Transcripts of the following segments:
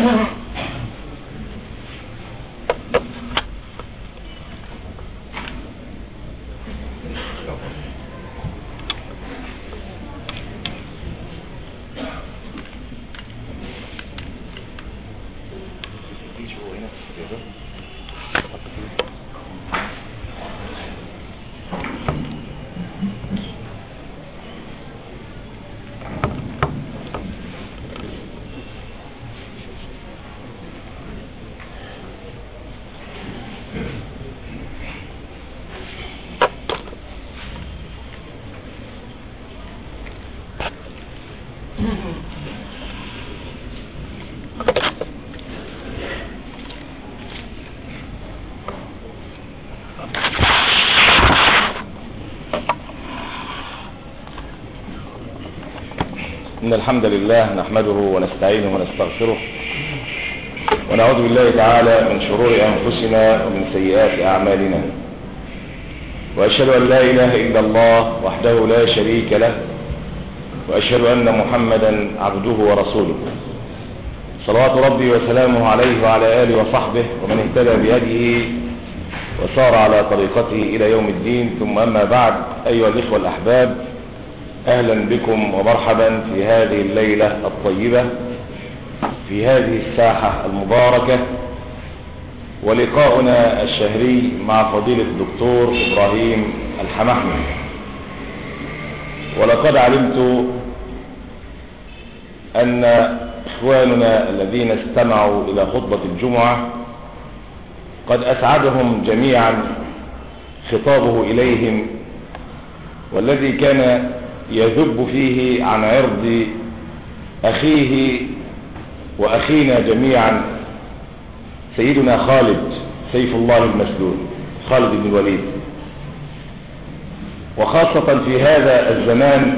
إن الحمد لله نحمده ونستعينه ونستغفره ونعوذ بالله تعالى من شرور أنفسنا ومن سيئات أعمالنا، وأشهد أن لا إله إلا الله وحده لا شريك له، وأشهد أن محمدا عبده ورسوله، صلوات ربي وسلامه عليه وعلى آله وصحبه ومن اهتدى بهديه وسار على طريقته إلى يوم الدين. ثم أما بعد، أيها الإخوة الأحباب، أهلا بكم ومرحبا في هذه الليلة الطيبة في هذه الساحة المباركة، ولقاؤنا الشهري مع فضيلة الدكتور إبراهيم الحمحمي. ولقد علمت أن إخواننا الذين استمعوا إلى خطبة الجمعة قد أسعدهم جميعا خطابه إليهم، والذي كان يذب فيه عن عرض أخيه وأخينا جميعا سيدنا خالد سيف الله المسلول، خالد بن الوليد، وخاصة في هذا الزمان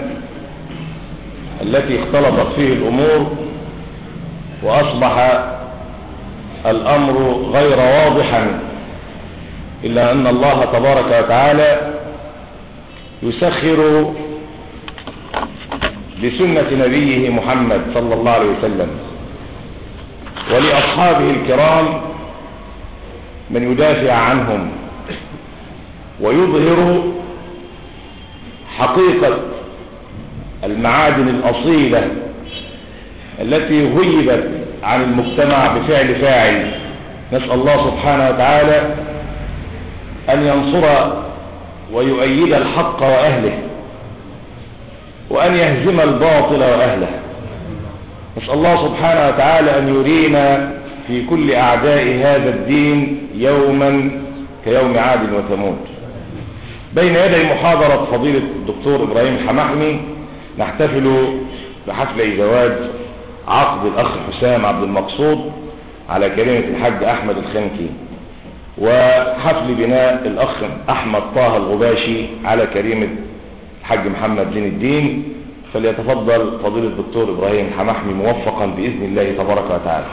التي اختلطت فيه الأمور وأصبح الأمر غير واضحا، إلا أن الله تبارك وتعالى يسخر لسنة نبيه محمد صلى الله عليه وسلم ولأصحابه الكرام من يدافع عنهم ويظهر حقيقة المعادن الأصيلة التي غيبت عن المجتمع بفعل فاعل. نسأل الله سبحانه وتعالى أن ينصر ويؤيد الحق وأهله، وأن يهزم الباطل وأهله. نسأل الله سبحانه وتعالى أن يرينا في كل أعداء هذا الدين يوما كيوم عاد وثمود. بين يدي محاضرة فضيلة الدكتور إبراهيم الحمحمي نحتفل بحفل زواج عقد الأخ حسام عبد المقصود على كلمة الحاج أحمد الخنكي، وحفل بناء الأخ أحمد طه الغباشي على كلمة الحاج محمد زين الدين. فليتفضل فضيلة الدكتور إبراهيم الحمحمي موفقا بإذن الله تبارك وتعالى.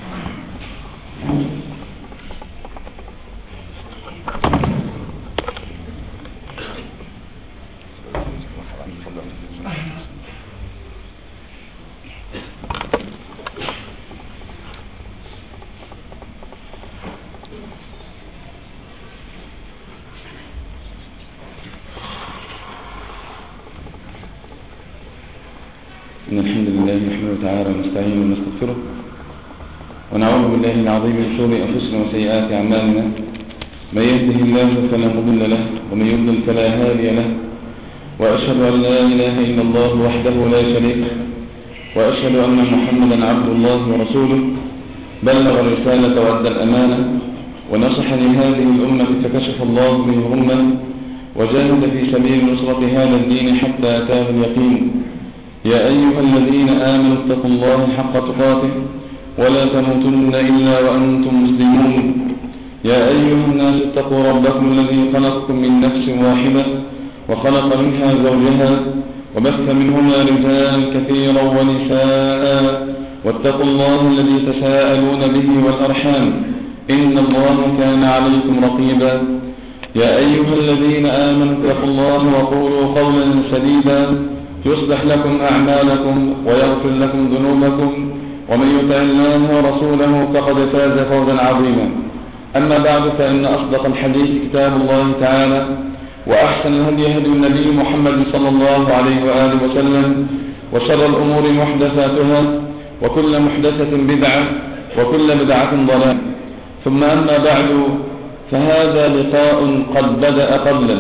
إن الحمد لله نحمده تعالى ونستعينه ونستغفره ونعوذ بالله العظيم من شرور أنفسنا وسيئات أعمالنا. من يهده الله فلا مضل له ومن يضلل فلا هادي له، وأشهد أن لا إله إلا الله وحده لا شريك له، وأشهد أن محمدا عبد الله ورسوله، بلغ الرسالة وأدى الأمانة ونصح لهذه الأمة فكشف الله به الغمة، وجاهد في سبيل نصرة هذا الدين حتى أتاه اليقين. يا أيها الذين آمنوا اتقوا الله حق تقاته ولا تموتن إلا وأنتم مسلمون. يا أيها الناس اتقوا ربكم الذي خلقكم من نفس واحدة وخلق منها زوجها وبث منهما رجالا كثيرا ونساء، واتقوا الله الذي تساءلون به والأرحام إن الله كان عليكم رقيبا. يا أيها الذين آمنوا اتقوا الله وقولوا قولا سديدا يصلح لكم أعمالكم ويغفر لكم ذنوبكم، ومن يطع الله ورسوله فقد فاز فوزا عظيما. أما بعد، فإن أصدق الحديث كتاب الله تعالى، وأحسن الهدي هدي النبي محمد صلى الله عليه وآله وسلم، وشر الأمور محدثاتها، وكل محدثة بدعة، وكل بدعة ضلالة. ثم أما بعد، فهذا لقاء قد بدأ قبلا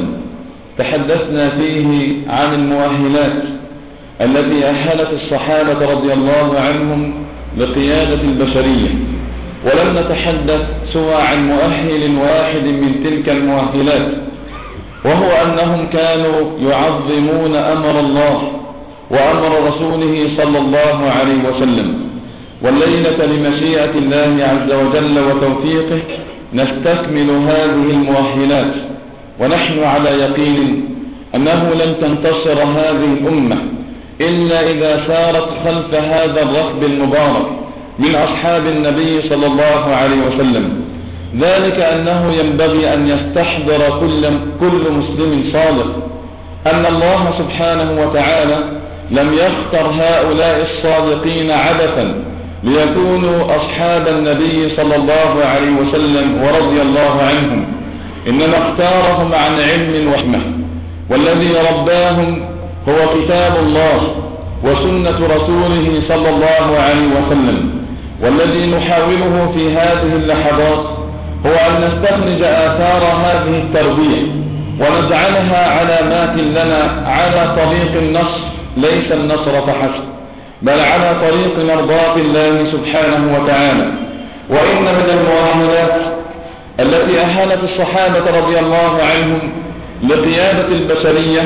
تحدثنا فيه عن المؤهلات التي أهلت الصحابة رضي الله عنهم لقيادة البشرية، ولم نتحدث سوى عن مؤهل واحد من تلك المؤهلات، وهو أنهم كانوا يعظمون أمر الله وأمر رسوله صلى الله عليه وسلم. والليلة لمشيئة الله عز وجل وتوفيقه نستكمل هذه المؤهلات، ونحن على يقين أنه لن تنتصر هذه الأمة إلا إذا سارت خلف هذا الركب المبارك من أصحاب النبي صلى الله عليه وسلم. ذلك أنه ينبغي أن يستحضر كل مسلم صادق أن الله سبحانه وتعالى لم يختر هؤلاء الصادقين عبثا ليكونوا أصحاب النبي صلى الله عليه وسلم ورضي الله عنهم، إنما اختارهم عن علم وحكمة، والذي رباهم هو كتاب الله وسنة رسوله صلى الله عليه وسلم. والذي نحاوله في هذه اللحظات هو أن نستخرج آثار هذه التربية ونجعلها علامات لنا على طريق النصر، ليس النصر فحسب، بل على طريق مرضاة الله سبحانه وتعالى. وإن من المؤهلات التي أهلت الصحابة رضي الله عنهم لقيادة البشرية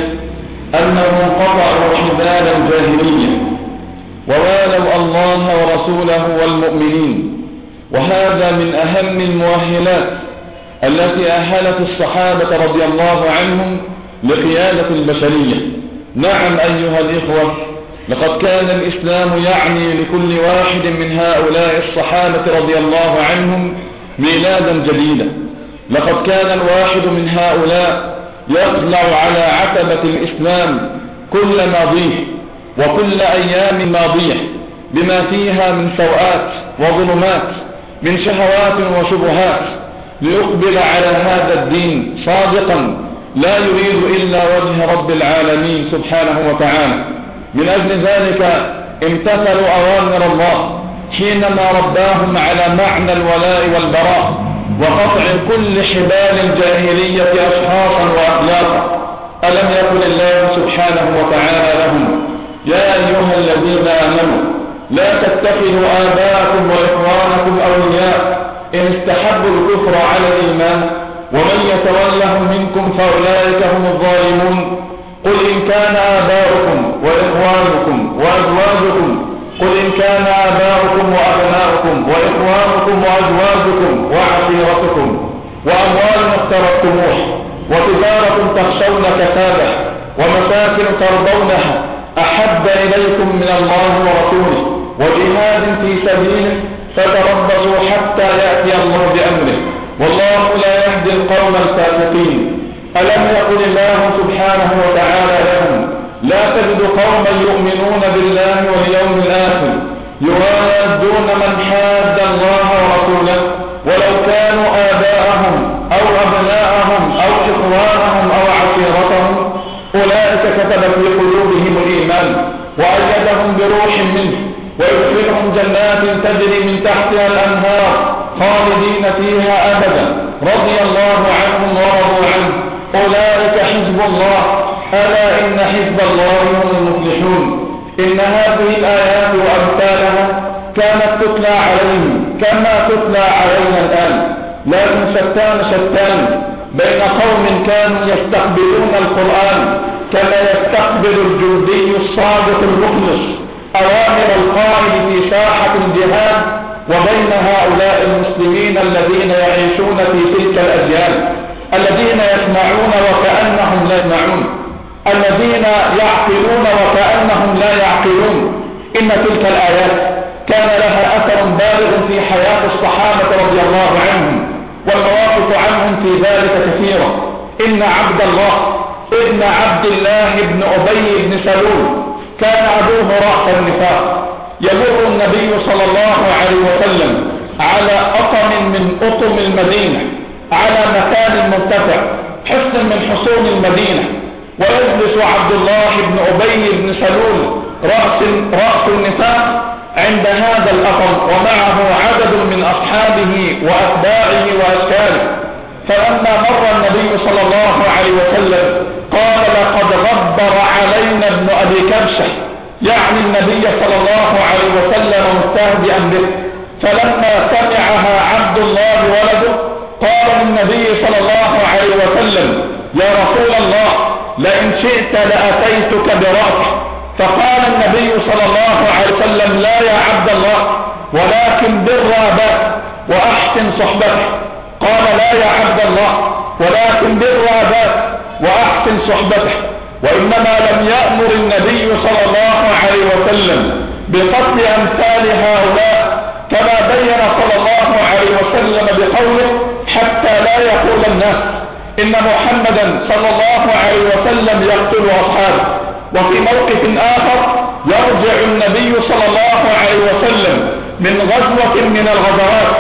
أنهم قطعوا حبال الجاهلية ووالوا الله ورسوله والمؤمنين، وهذا من أهم المؤهلات التي أهلت الصحابة رضي الله عنهم لقيادة البشرية. نعم أيها الإخوة، لقد كان الإسلام يعني لكل واحد من هؤلاء الصحابة رضي الله عنهم ميلادا جديدا. لقد كان الواحد من هؤلاء يطلع على عتبة الإسلام كل ماضيه وكل أيام ماضية بما فيها من سوءات وظلمات، من شهوات وشبهات، ليقبل على هذا الدين صادقا لا يريد إلا وجه رب العالمين سبحانه وتعالى. من أجل ذلك امتثلوا أوامر الله حينما رباهم على معنى الولاء والبراء وقطع كل حبال الجاهلية أشخاصا وأخلاقا. ألم يقل الله سبحانه وتعالى لهم: يا أيها الذين آمنوا لا تتخذوا آباءكم وإخوانكم أولياء إن استحبوا الكفر على الإيمان ومن يتولهم منكم فأولئك هم الظالمون. قل إن كان آباؤكم وإخوانكم وأزواجكم قل إن كان آباؤكم وأبناؤكم وإخوانكم وأزواجكم وعشيرتكم وأموال اقترفتموها وتجارة تخشون كسادها ومساكن ترضونها أحب إليكم من الله ورسوله وجهاد في سبيله فتربصوا حتى يأتي الله بأمره والله لا يهدي القوم الفاسقين. ألم يقل الله سبحانه وتعالى لهم: لا تجد قوما يؤمنون بالله واليوم الآخر يوادون من حاد الله ورسوله ولو كانوا آباءهم أو أبناءهم أو إخوانهم أو عشيرتهم أولئك كتب في قلوبهم الإيمان وأيدهم بروح منه ويدخلهم جنات تجري من تحتها الأنهار خالدين فيها أبدا رضي الله عنهم ورضوا عنه أولئك حزب الله ألا إن حزب الله هم المفلحون. إن هذه الآيات وأمثالها كانت تتلى عليهم كما تتلى علينا الآن، لكن شتان بين قوم كانوا يستقبلون القرآن كما يستقبل الجندي الصادق المخلص أوامر القائد في ساحة الجهاد، وبين هؤلاء المسلمين الذين يعيشون في تلك الأجيال، الذين يسمعون وكأنهم لا يسمعون، الذين يعقلون وكأنهم لا يعقلون. إن تلك الآيات كان لها أثر بالغ في حياة الصحابة رضي الله عنهم، والمواقف عنهم في ذلك كثيرة. إن عبد الله ابن عبد الله بن أبي بن سلول كان أبوه رأس النفاق، يمر النبي صلى الله عليه وسلم على أطم من أطم المدينة، على مكان مرتفع، حصن من حصون المدينة، ويجلس عبد الله بن أبي بن سلول رأس النفاق عند هذا الأطم، ومعه عدد من أصحابه وأتباعه وأشكاله. فلما مر النبي صلى الله عليه وسلم قال: لقد غبر علينا ابن أبي كبشة، يعني النبي صلى الله عليه وسلم مستهزئا به. فلما سمعها عبد الله ولده قال للنبي صلى الله عليه وسلم: يا رسول الله، لئن شئت لأتيتك برأسك. فقال النبي صلى الله عليه وسلم: لا يا عبد الله، ولكن بر أباك وأحسن صحبته. قال: لا يا عبد الله، ولكن بر أباك وأحسن صحبته. وإنما لم يأمر النبي صلى الله عليه وسلم بقتل أمثال هؤلاء، كما بين صلى الله عليه وسلم بقوله: حتى لا يقول الناس إن محمدا صلى الله عليه وسلم يقتل أصحابه. وفي موقف آخر يرجع النبي صلى الله عليه وسلم من غزوة من الغزوات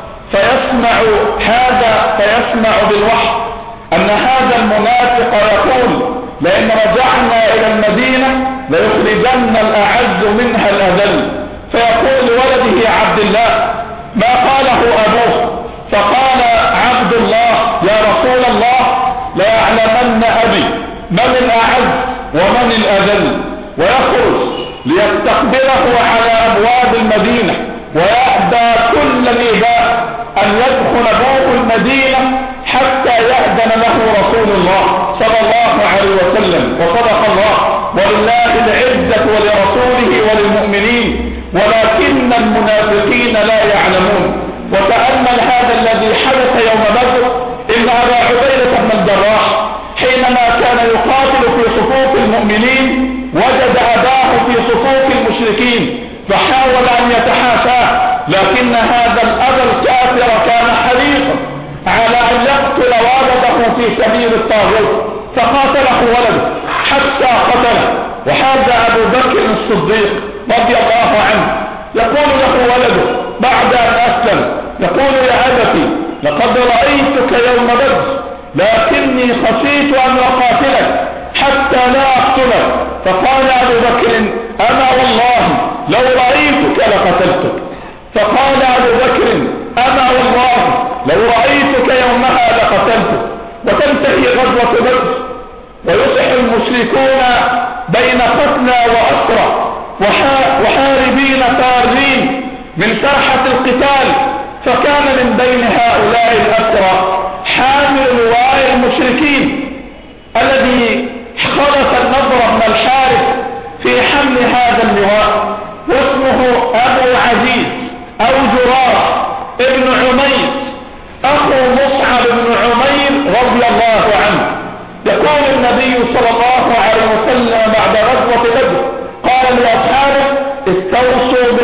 فيسمع بالوحي أن هذا المنافق يقول: لئن رجعنا إلى المدينة ليخرجن الأعز منها الأذل. فيقول لولده عبد الله ما قاله أبوه، فقال عبد الله: يا رسول الله، ليعلمن أبي من الأعز ومن الأذل. ويخرج ليستقبله على أبواب المدينة، ويأبى كل الإباء أن يدخل أبوه المدينة حتى يأذن له رسول الله صلى الله عليه وسلم. وصدق الله، ولله العزة ولرسوله وللمؤمنين، ولكن المنافقين لا يعلمون. وتأمل هذا الذي حدث يوم بدر. إن أبا عبيدة بن الجراح حينما كان يقاتل في صفوف المؤمنين وجد أباه في صفوف المشركين، فحاول أن يتحاشاه، لكن هذا الأب الكافر كان حريصا على أن يقتل والده في سبيل الطاغوت، فقاتله ولده حتى قتله. وهذا أبو بكر الصديق رضي الله عنه يقول له ولده بعد أن أسلم، يقول: يا أبتي، لقد رأيتك يوم بدر، لكني خشيت أن أقاتلك حتى لا أقتلك. فقال أبو بكر: أما والله لو رأيتك لقتلتك. فقال أبو بكر: أما والله لو رأيتك يومها لقتلتك. وتنتهي غزوة بدر، ويصح المشركون بين قتلى وأسرى وحاربين فارين من ساحة القتال. فكان من بين هؤلاء الأسرى حامل لواء المشركين الذي خلف النضر بن الحارث في حمل هذا اللواء، واسمه أبو عزيز أو جراح ابن عمير أخو مصعب بن عمير رضي الله عنه. يقول النبي صلى الله عليه وسلم بعد غزوة بدر قال لأصحابه: استوصوا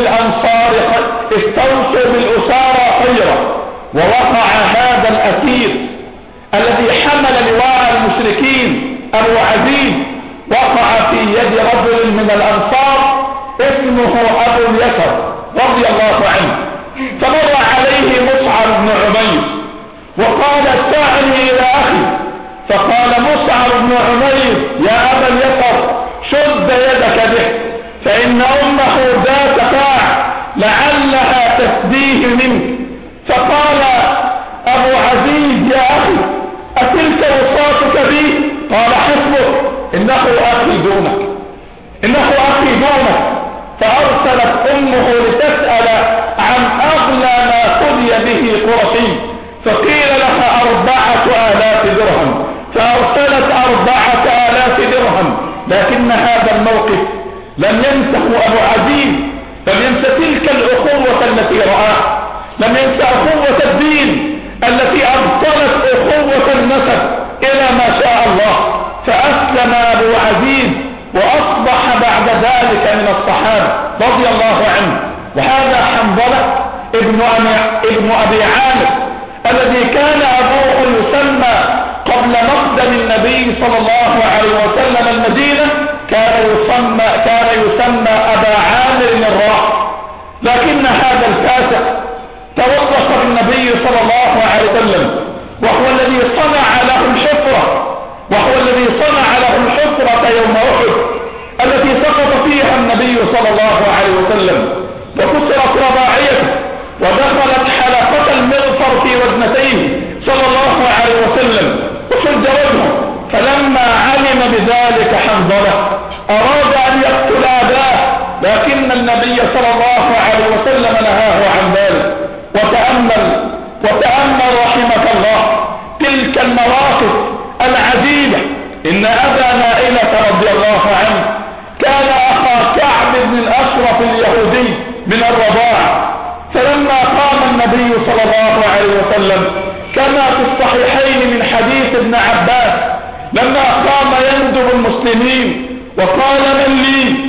بالأسارى خيرا. ووقع هذا الأسير الذي حمل لواء المشركين أبو عزيز وقع في يد رجل من الأنصار اسمه أبو اليسر رضي الله عنه. فمر عليه مصعب بن عمير وقال: سألني إلى أخي. فقال مصعب بن عمير: يا أبا اليسر، شد يدك به، فإن أمه ذات فاع لعلها تفديه منك. فقال أبو عزيز: يا أخي، أتلك وصاتك بي؟ قال: حسبك، إنه أخي دونك، إنه أخي دونك. فأرسلت أمه لتسأل عن أغلى ما قضي به قرشي، فقيل لها 4,000 درهم، فأرسلت 4,000 درهم. لكن هذا الموقف لم ينسه أبو عزيز، لم ينس تلك الأخوة التي رآها، لم ينس أخوة الدين التي أبطلت أخوة النسب إلى ما شاء الله. فأسلم أبو عزيز وأصبح بعد ذلك من الصحابة رضي الله عنه. وهذا حنظلة ابن أبي عامر الذي كان أبوه يسمى قبل مقدم النبي صلى الله عليه وسلم المدينة كان يسمى أبا عامر الراح. النبي صلى الله عليه وسلم نهاه عن ذلك. وتأمل رحمك الله تلك المواقف العجيبة. إن أبا نائلة رضي الله عنه كان أخا كعب بن الأشرف اليهودي من الرضاعة، فلما قام النبي صلى الله عليه وسلم كما في الصحيحين من حديث ابن عباس لما قام يندب المسلمين وقال من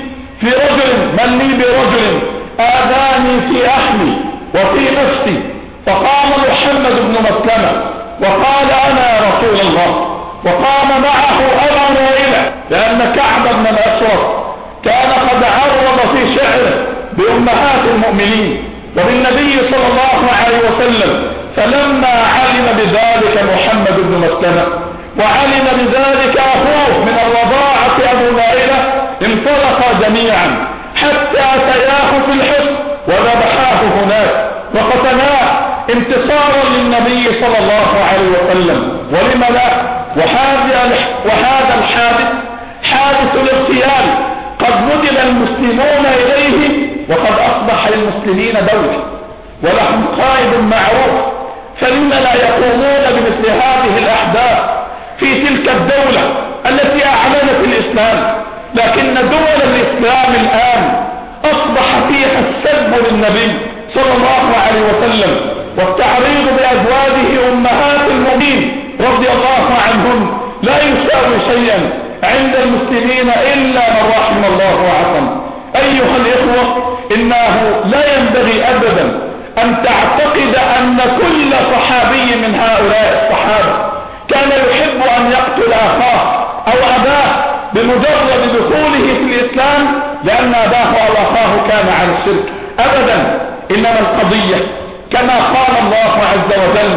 لي برجل آذاني في أحمي وفي نفسي، فقام محمد بن مسلمة وقال أنا رسول الله، وقام معه أبو نائلة، لأن كعب بن الأشرف كان قد عرض في شعره بأمهات المؤمنين وبالنبي صلى الله عليه وسلم. فلما علم بذلك محمد بن مسلمة وعلم بذلك أخوه من الرضاعة أبو نائلة انطلقا جميعا حتى أتياه في الحصن وذبحاه هناك وقتلاه انتصارا للنبي صلى الله عليه وسلم. ولم لا؟ وهذا الحادث حادث الاغتيال قد مدل المسلمون إليه، وقد أصبح للمسلمين دولة ولهم قائد معروف، فلم لا يقومون بمثل هذه الأحداث في تلك الدولة التي أعلنت الإسلام؟ لكن دول الإسلام الآن أصبح فيها السب للنبي صلى الله عليه وسلم والتعريض بأزواجه أمهات المؤمنين رضي الله عنهم لا يساوي شيئا عند المسلمين إلا من رحم الله وعصم. أيها الإخوة، إنه لا ينبغي أبدا أن تعتقد أن كل صحابي من هؤلاء الصحابة كان يحب أن يقتل أخاه أو أباه بمجرد دخوله في الإسلام لأن أباه أو أخاه كان عن الشرك. أبدا، إنما القضية كما قال الله عز وجل: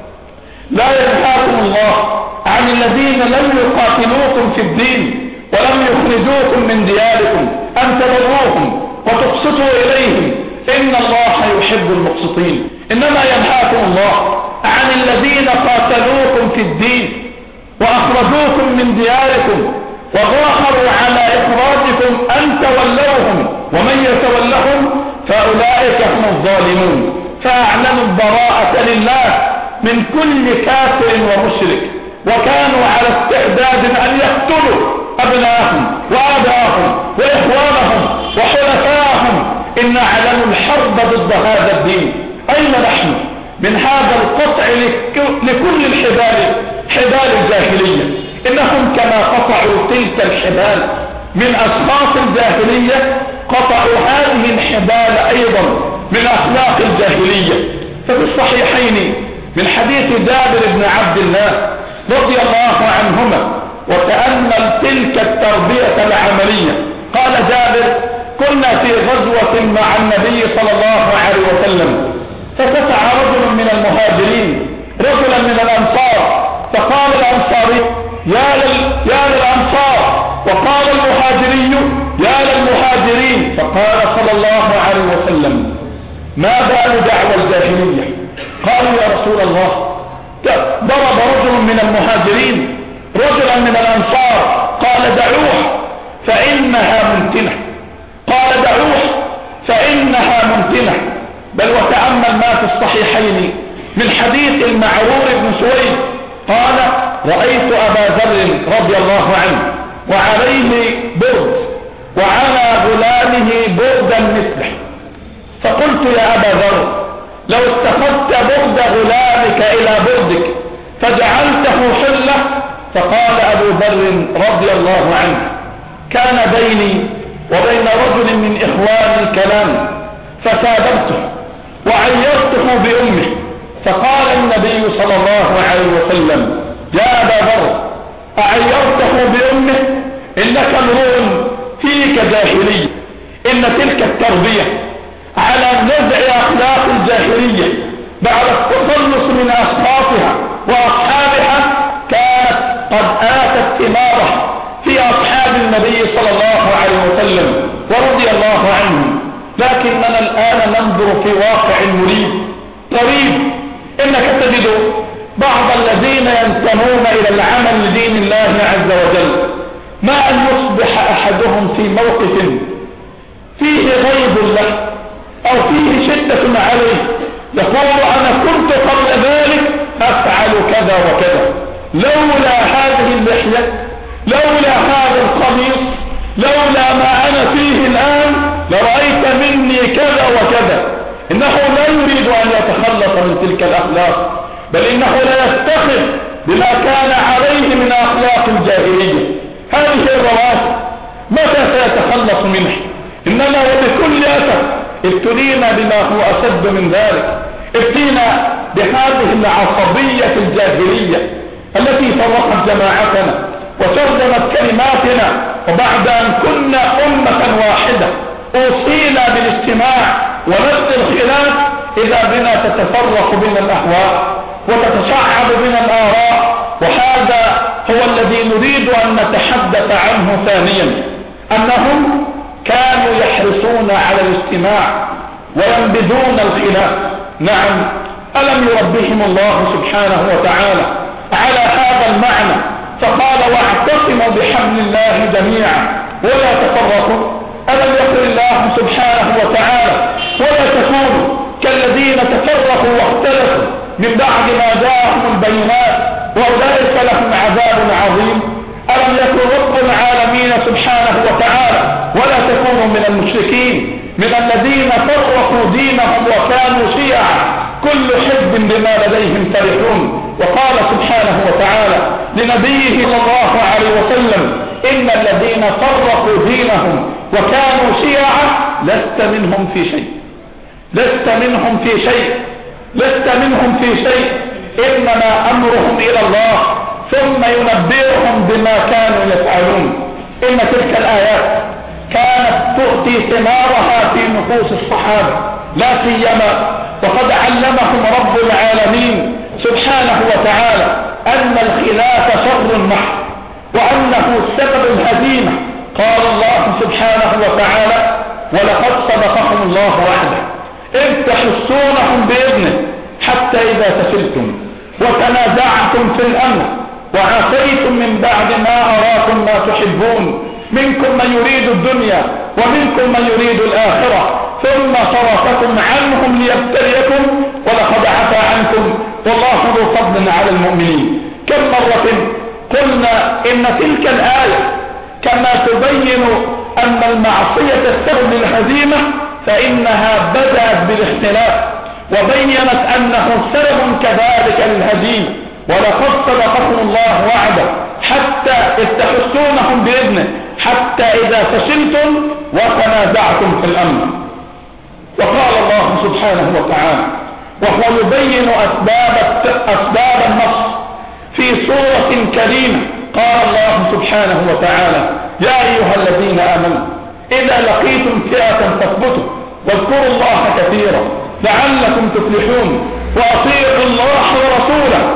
لا ينهاكم الله عن الذين لم يقاتلوكم في الدين ولم يخرجوكم من دياركم أن تبروهم وتقسطوا إليهم إن الله يحب المقسطين. إنما ينهاكم الله عن الذين قاتلوكم في الدين وأخرجوكم من دياركم وظاهروا على إخراجكم أن تولوهم ومن يتولهم فأولئك هم الظالمون. فأعلنوا البراءة لله من كل كافر ومشرك، وكانوا على استعداد أن يقتلوا أبناءهم وآباءهم وإخوانهم وحلفاءهم إن أعلنوا الحرب ضد هذا الدين. أين نحن من هذا القطع لكل الحبال، حبال الجاهلية؟ إنهم كما قطعوا تلك الحبال من أشخاص الجاهلية قطعوا هذه الحبال أيضا من أخلاق الجاهلية. ففي الصحيحين من حديث جابر بن عبد الله رضي الله عنهما، وتأمل تلك التربية العملية. قال جابر: كنا في غزوة مع النبي صلى الله عليه وسلم، ففتح رجل من المهاجرين رجلا من الأنصار، فقال الأنصاري: يا للأنصار، وقال المهاجري: يا للمهاجرين. فقال صلى الله عليه وسلم: ما بال دعوى الجاهلية؟ قالوا: يا رسول الله، ضرب رجل من المهاجرين رجلا من الأنصار. قال: دعوه فإنها منتنة. قال: دعوه فإنها منتنة. بل وتأمل ما في الصحيحين من حديث المعرور بن سويد قال: رأيت أبا ذر رضي الله عنه وعليه برد وعلى غلامه بردا مثله، فقلت: يا أبا ذر، لو اتخذت برد غلامك إلى بردك فجعلته حلة. فقال أبو ذر رضي الله عنه: كان بيني وبين رجل من إخواني كلام فسابرته وعيرته بأمه، فقال النبي صلى الله عليه وسلم: يا أبا ذر، أعيرته بأمه؟ إنك امرؤ فيك جاهلية. إن تلك التربية على نزع أخلاق الجاهلية بعد التخلص من أشخاصها وأصحابها كانت قد آتت ثمارها في أصحاب النبي صلى الله عليه وسلم ورضي الله عنهم. لكننا الآن ننظر في واقع مريب غريب. إنك تجد بعض الذين ينتمون إلى العمل لدين الله عز وجل ما أن يصبح أحدهم في موقف فيه غير له أو فيه شدة عليه يقول أنا كنت قبل ذلك أفعل كذا وكذا، لولا هذه اللحية، لولا هذا القميص، لولا ما أنا فيه الآن لرأيت مني كذا وكذا. إنه لا يريد أن يتخلص من تلك الأخلاق، بل إنه لا يفتخر بما كان عليه من أخلاق الجاهلية. هذه الرواسب متى سيتخلص منه؟ إنما وبكل أسف ابتلينا بما هو أشد من ذلك، ابتلينا بهذه العصبية الجاهلية التي فرقت جماعتنا وشردمت كلماتنا، وبعد أن كنا أمة واحدة أوصينا بالاجتماع ونبذ الخلاف، إذا بنا تتفرق بنا الأهواء وتتشعب بنا الآراء. وهذا هو الذي نريد أن نتحدث عنه ثانيا، أنهم كانوا يحرصون على الاجتماع وينبذون الخلاف. نعم، ألم يربهم الله سبحانه وتعالى على هذا المعنى فقال واعتصموا بحبل الله جميعا ولا تفرقوا؟ ألم يقل الله سبحانه وتعالى ولا تكونوا كالذين تفرقوا واختلفوا من بعد ما جاءهم البينات وأولئك لهم عذاب عظيم؟ ألم يكن رب العالمين سبحانه وتعالى ولا تكونوا من المشركين من الذين فرقوا دينهم وكانوا شيعا كل حزب بما لديهم فرحون؟ وقال سبحانه وتعالى لنبيه صلى الله عليه وسلم إن الذين فرقوا دينهم وكانوا شيعا لست منهم في شيء، لست منهم في شيء، لست منهم في شيء، إنما أمرهم إلى الله ثم ينبئهم بما كانوا يفعلون. إن تلك الآيات كانت تؤتي ثمارها في نفوس الصحابة لا سيما، وقد علمهم رب العالمين سبحانه وتعالى أن الخلاف شر محض وأنه سبب الهزيمة. قال الله سبحانه وتعالى ولقد صدقكم الله وعده إذ تحسونهم بإذنه حتى إذا فشلتم وتنازعتم في الأمر وعصيتم من بعد ما أراكم ما تحبون منكم من يريد الدنيا ومنكم من يريد الآخرة ثم صرفكم عنهم ليبتليكم ولقد عفا عنكم والله ذو فضل على المؤمنين. كم مرة قلنا إن تلك الآية كما تبين أن المعصية السبب للهزيمة فإنها بدأت بالاختلاف وبينت أنه سبب كذلك للهزيمة. ولقد صدقكم الله وعده حتى إذ تحسونهم بإذنه حتى إذا فشلتم وتنازعتم في الأمر. وقال الله سبحانه وتعالى وهو يبين أسباب النصر في سورة كريمة، قال الله سبحانه وتعالى يا أيها الذين آمنوا إذا لقيتم فئة فاثبتوا واذكروا الله كثيرا لعلكم تفلحون وأطيعوا الله ورسوله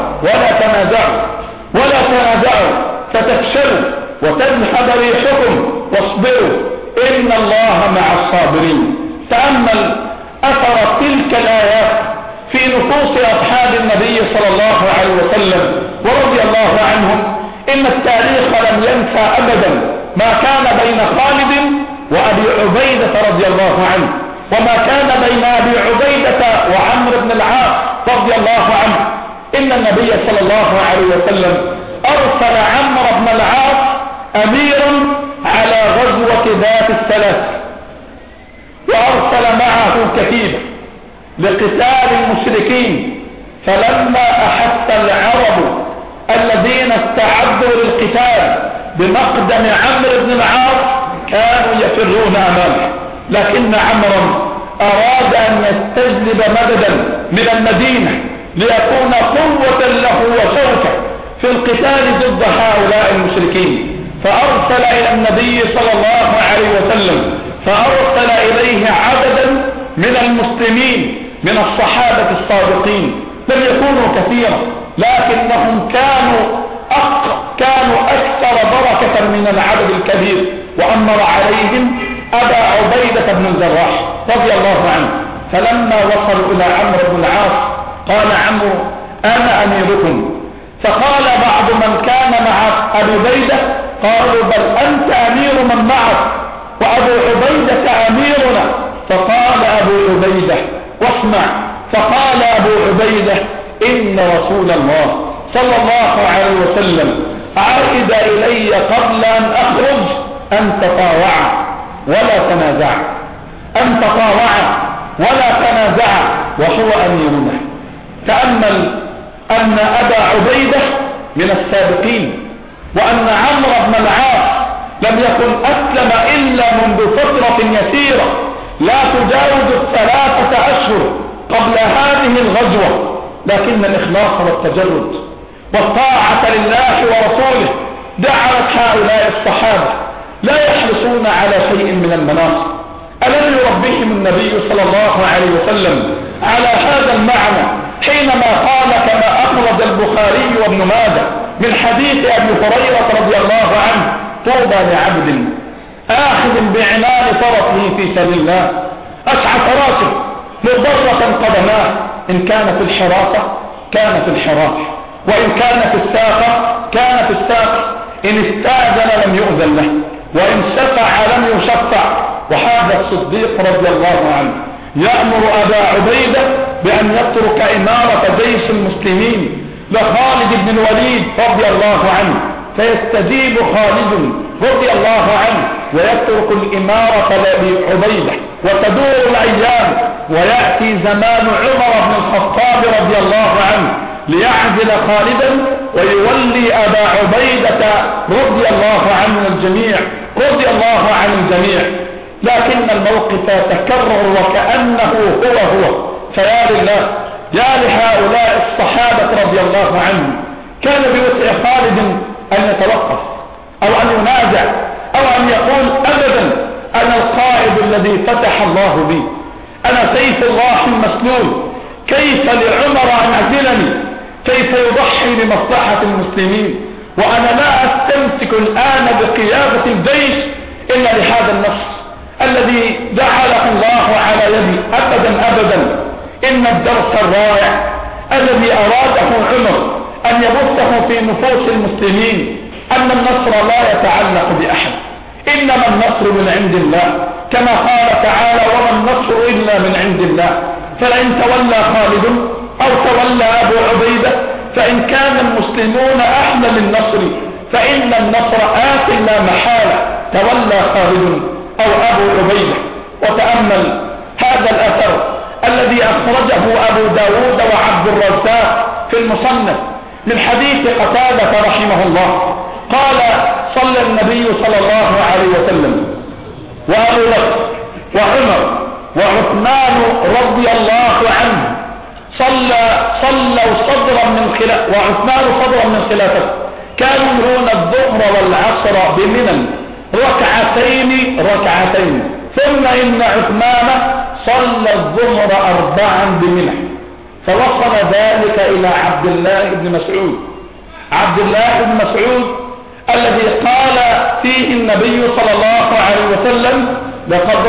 ولا تنازعوا فتفشلوا وتذهب ريحكم واصبروا إن الله مع الصابرين. تأمل أثر تلك الآيات في نفوس أصحاب النبي صلى الله عليه وسلم ورضي الله عنهم. إن التاريخ لم ينسى أبدا ما كان بين خالد وأبي عبيدة رضي الله عنه وما كان بين أبي عبيدة وعمرو بن العاص رضي الله عنه. إن النبي صلى الله عليه وسلم أرسل عمرو بن العاص أميرا على غزوة ذات الثلاث وأرسل معه كتيبة لقتال المشركين. فلما أحس العرب الذين استعدوا للقتال بمقدم عمرو بن العاص كانوا يفرون أمامه، لكن عمرو أراد أن يستجلب مددا من المدينة ليكون قوة له وشوكة في القتال ضد هؤلاء المشركين. فأرسل إلى النبي صلى الله عليه وسلم فأرسل إليه عددا من المسلمين من الصحابة الصادقين، لم يكونوا كثيرا لكنهم كانوا أكثر بركة من العدد الكبير. وأمر عليهم أبا عبيدة بن الجراح رضي الله عنه. فلما وصلوا إلى عمرو بن العاص قال عمرو أنا أميركم. فقال بعض من كان مع أبي عبيدة قالوا بل أنت أمير من معك وأبو عبيدة أميرنا. فقال واسمع. فقال أبو عبيدة إن رسول الله صلى الله عليه وسلم عهد إلي قبل أن أخرج أن تطاوع ولا تنازع، أن تطاوع ولا تنازع وهو أميرنا. تأمل أن أبا عبيدة من السابقين، وأن عمرو بن العاص لم يكن أسلم إلا منذ فترة يسيرة لا تجاوز 3 أشهر قبل هذه الغزوة، لكن الإخلاص والتجرد والطاعة لله ورسوله جعلت هؤلاء الصحابة لا يحرصون على شيء من المناصب. ألم يربيهم النبي صلى الله عليه وسلم على هذا المعنى حينما قال كما أخرج البخاري وابن ماجه من حديث أبي هريرة رضي الله عنه: طوبى لعبد آخذ بعنان فرسه في سبيل الله أشعث راسه مضرة قدماه، إن كان في الحراسة كان في الحراس، وإن كان في الساقة كان في الساقة، إن استأذن لم يؤذن له، وإن شفع لم يشفع. وهذا الصديق رضي الله عنه يأمر أبا عبيدة بأن يترك إمارة جيش المسلمين لخالد بن الوليد رضي الله عنه، فيستجيب خالد رضي الله عنه ويترك الإمارة لعبيدة، وتدور الأيام ويأتي زمان عمر بن الخطاب رضي الله عنه ليعزل خالدا ويولي أبا عبيدة رضي الله عنه الجميع، رضي الله عن الجميع. لكن الموقف يتكرر وكأنه هو. فيا لله، يا لهؤلاء الصحابة رضي الله عنهم، كان بوسع خالد أن يتوقف أو أن ينازع أو أن يقول أبدا أنا القائد الذي فتح الله بي، أنا سيف الله المسلول، كيف لعمر أن أعزلني، كيف يضحي بمصلحة المسلمين، وأنا لا أستمسك الآن بقيادة الجيش إلا لهذا النصر الذي جعله الله على يدي. أبدا. إن الدرس الرائع الذي أراده عمر أن يبثه في نفوس المسلمين أن النصر لا يتعلق بأحد، إنما النصر من عند الله، كما قال تعالى: وما النصر إلا من عند الله. فلئن تولى خالد أو تولى أبو عبيدة فإن كان المسلمون أحلى للنصر فإن النصر آت لا محالة، تولى خالد أو أبو عبيدة. وتأمل هذا الأثر الذي أخرجه أبو داود وعبد الرزاق في المصنف من حديث قتادة رحمه الله قال: صلى النبي صلى الله عليه وسلم وأبو بكر وعمر وعثمان رضي الله عنه صلوا صدرا من وعثمان صدرا من خلافته، كانوا يرون الظهر والعصر بمنى ركعتين، ثم إن عثمان صلى الظهر 4 بمنى. فوصل ذلك إلى عبد الله بن مسعود، الذي قال فيه النبي صلى الله عليه وسلم: لقد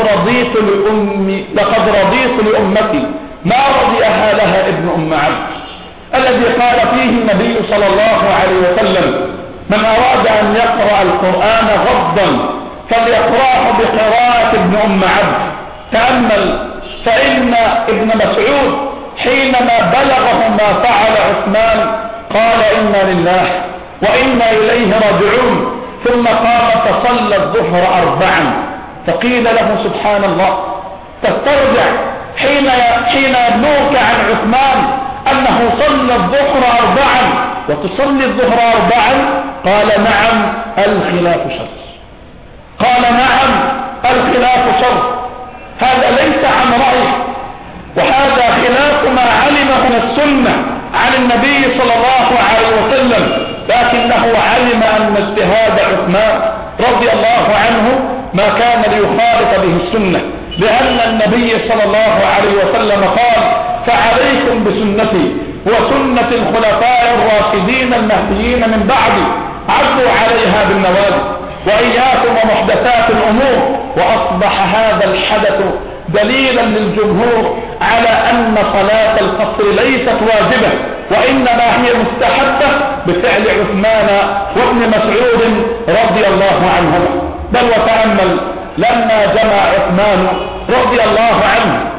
رضيت لأمتي ما رضيها لها ابن أم عبد. الذي قال فيه النبي صلى الله عليه وسلم: من أراد أن يقرأ القرآن غضا فليقرأه بقراءة ابن أم عبد. تأمل، فإن ابن مسعود حينما بلغه ما فعل عثمان قال: إنا لله وإنا إليه راجعون، ثم قام فصلى الظهر 4. فقيل له: سبحان الله، تسترجع حين يبلغك عن عثمان أنه صلى الظهر 4 وتصلي الظهر 4؟ قال: نعم الخلاف شر. هذا ليس عن رأيه، وهذا خلاف ما علمه من السنة عن النبي صلى الله عليه وسلم، لكنه علم أن اجتهاد عثمان رضي الله عنه ما كان ليخالف به السنة، لأن النبي صلى الله عليه وسلم قال: فعليكم بسنتي وسنة الخلفاء الراشدين المهديين من بعدي عضوا عليها بالنواجذ وإياكم ومحدثات الأمور. وأصبح هذا الحدث دليلا للجمهور على أن صلاة القصر ليست واجبة، وإنما هي مستحبة بفعل عثمان وابن مسعود رضي الله عنهما. بل وتأمل لما جمع عثمان رضي الله عنه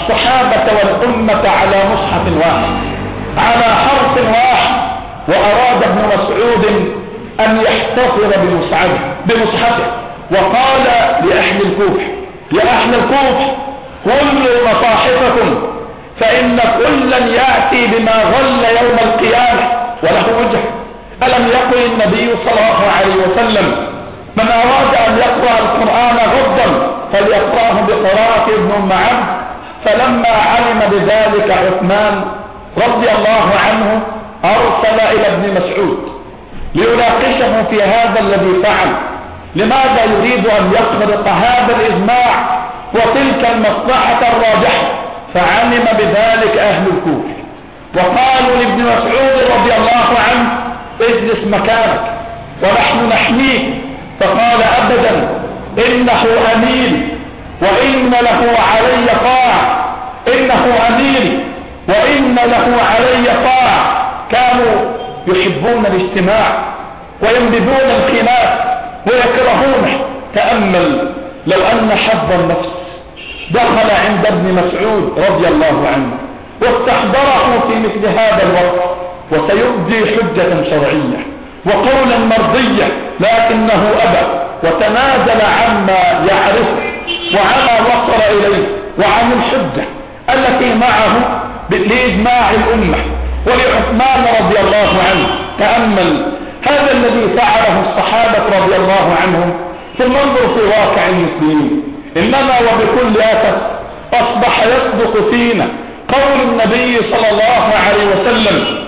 الصحابة والأمة على مصحف واحد، على حرف واحد. وأراد ابن مسعود أن يحتفظ بمصحفه، وقال لأهل الكوفة: يا أهل الكوفة كلوا مصاحفكم، فإن كلا يأتي بما غل يوم القيامة وله وجه. ألم يقل النبي صلى الله عليه وسلم: من أراد أن يقرأ القرآن غضا فليقرأه بقراءة ابن أم عبد؟ فلما علم بذلك عثمان رضي الله عنه أرسل إلى ابن مسعود ليناقشه في هذا الذي فعل، لماذا يريد أن يخرق هذا الإجماع وتلك المصلحة الراجحة؟ فعلم بذلك أهل الكوفة وقالوا لابن مسعود رضي الله عنه: اجلس مكانك ونحن نحميك. فقال: أبدا، إنه أمير وإن له علي طاعة، إنه أمير وإن له علي طاعة. كانوا يحبون الاجتماع وينبذون الخلاف ويكرهونه. تأمل لو أن حظ النفس دخل عند ابن مسعود رضي الله عنه واستحضره في مثل هذا الوقت، وسيبدي حجة شرعية وقولا مرضية، لكنه أبى وتنازل عما يعرفه وعما وصل إليه وعن الحجة التي معه لإجماع الأمة ولعثمان رضي الله عنه. تأمل هذا الذي فعله الصحابة رضي الله عنهم، ثم انظر في واقع المسلمين. إنما وبكل أسف أصبح يصدق فينا قول النبي صلى الله عليه وسلم: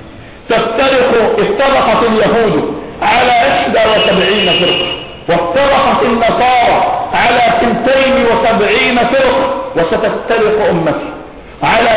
افترقت اليهود على 71 فرقة، وافترقت النصارى على 72 فرقة، وستفترق أمتي على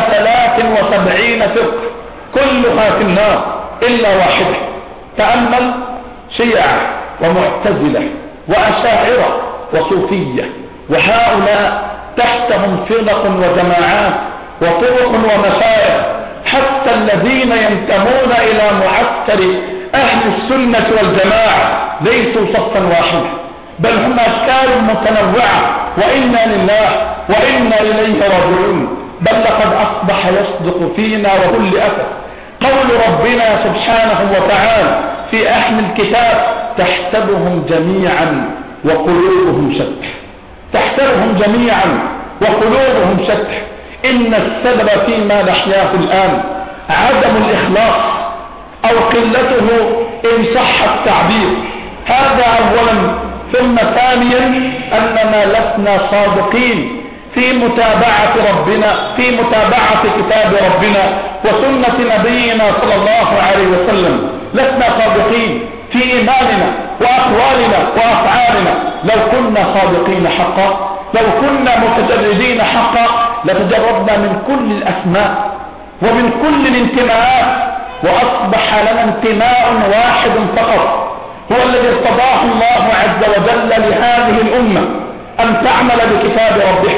73 فرقة كلها في النار إلا واحدة. تأمل شيعة ومعتزلة وأشاعرة وصوفية، وهؤلاء تحتهم فرق وجماعات وطرق ومشايخ، حتى الذين ينتمون إلى معسكر أهل السنة والجماعة ليسوا صفا واحدا، بل هم أشكال متنوعة، وإنا لله وإنا إليه راجعون. بل لقد أصبح يصدق فينا وكل أسف قول ربنا سبحانه وتعالى في أهل الكتاب: تحسبهم جميعا وقلوبهم شتى. تحسبهم جميعا وقلوبهم شتى. إن السبب فيما نحياه الآن عدم الإخلاص أو قلته إن صح التعبير. هذا أولا. ثم ثانيا أننا لسنا صادقين في متابعة ربنا، في متابعة كتاب ربنا وسنة نبينا صلى الله عليه وسلم. لسنا صادقين في إيماننا وأقوالنا وأفعالنا. لو كنا صادقين حقا، لو كنا متجردين حقا، لتجردنا من كل الأسماء ومن كل الانتماءات، وأصبح لنا انتماء واحد فقط، هو الذي ارتضاه الله عز وجل لهذه الأمة أن تعمل بكتاب ربها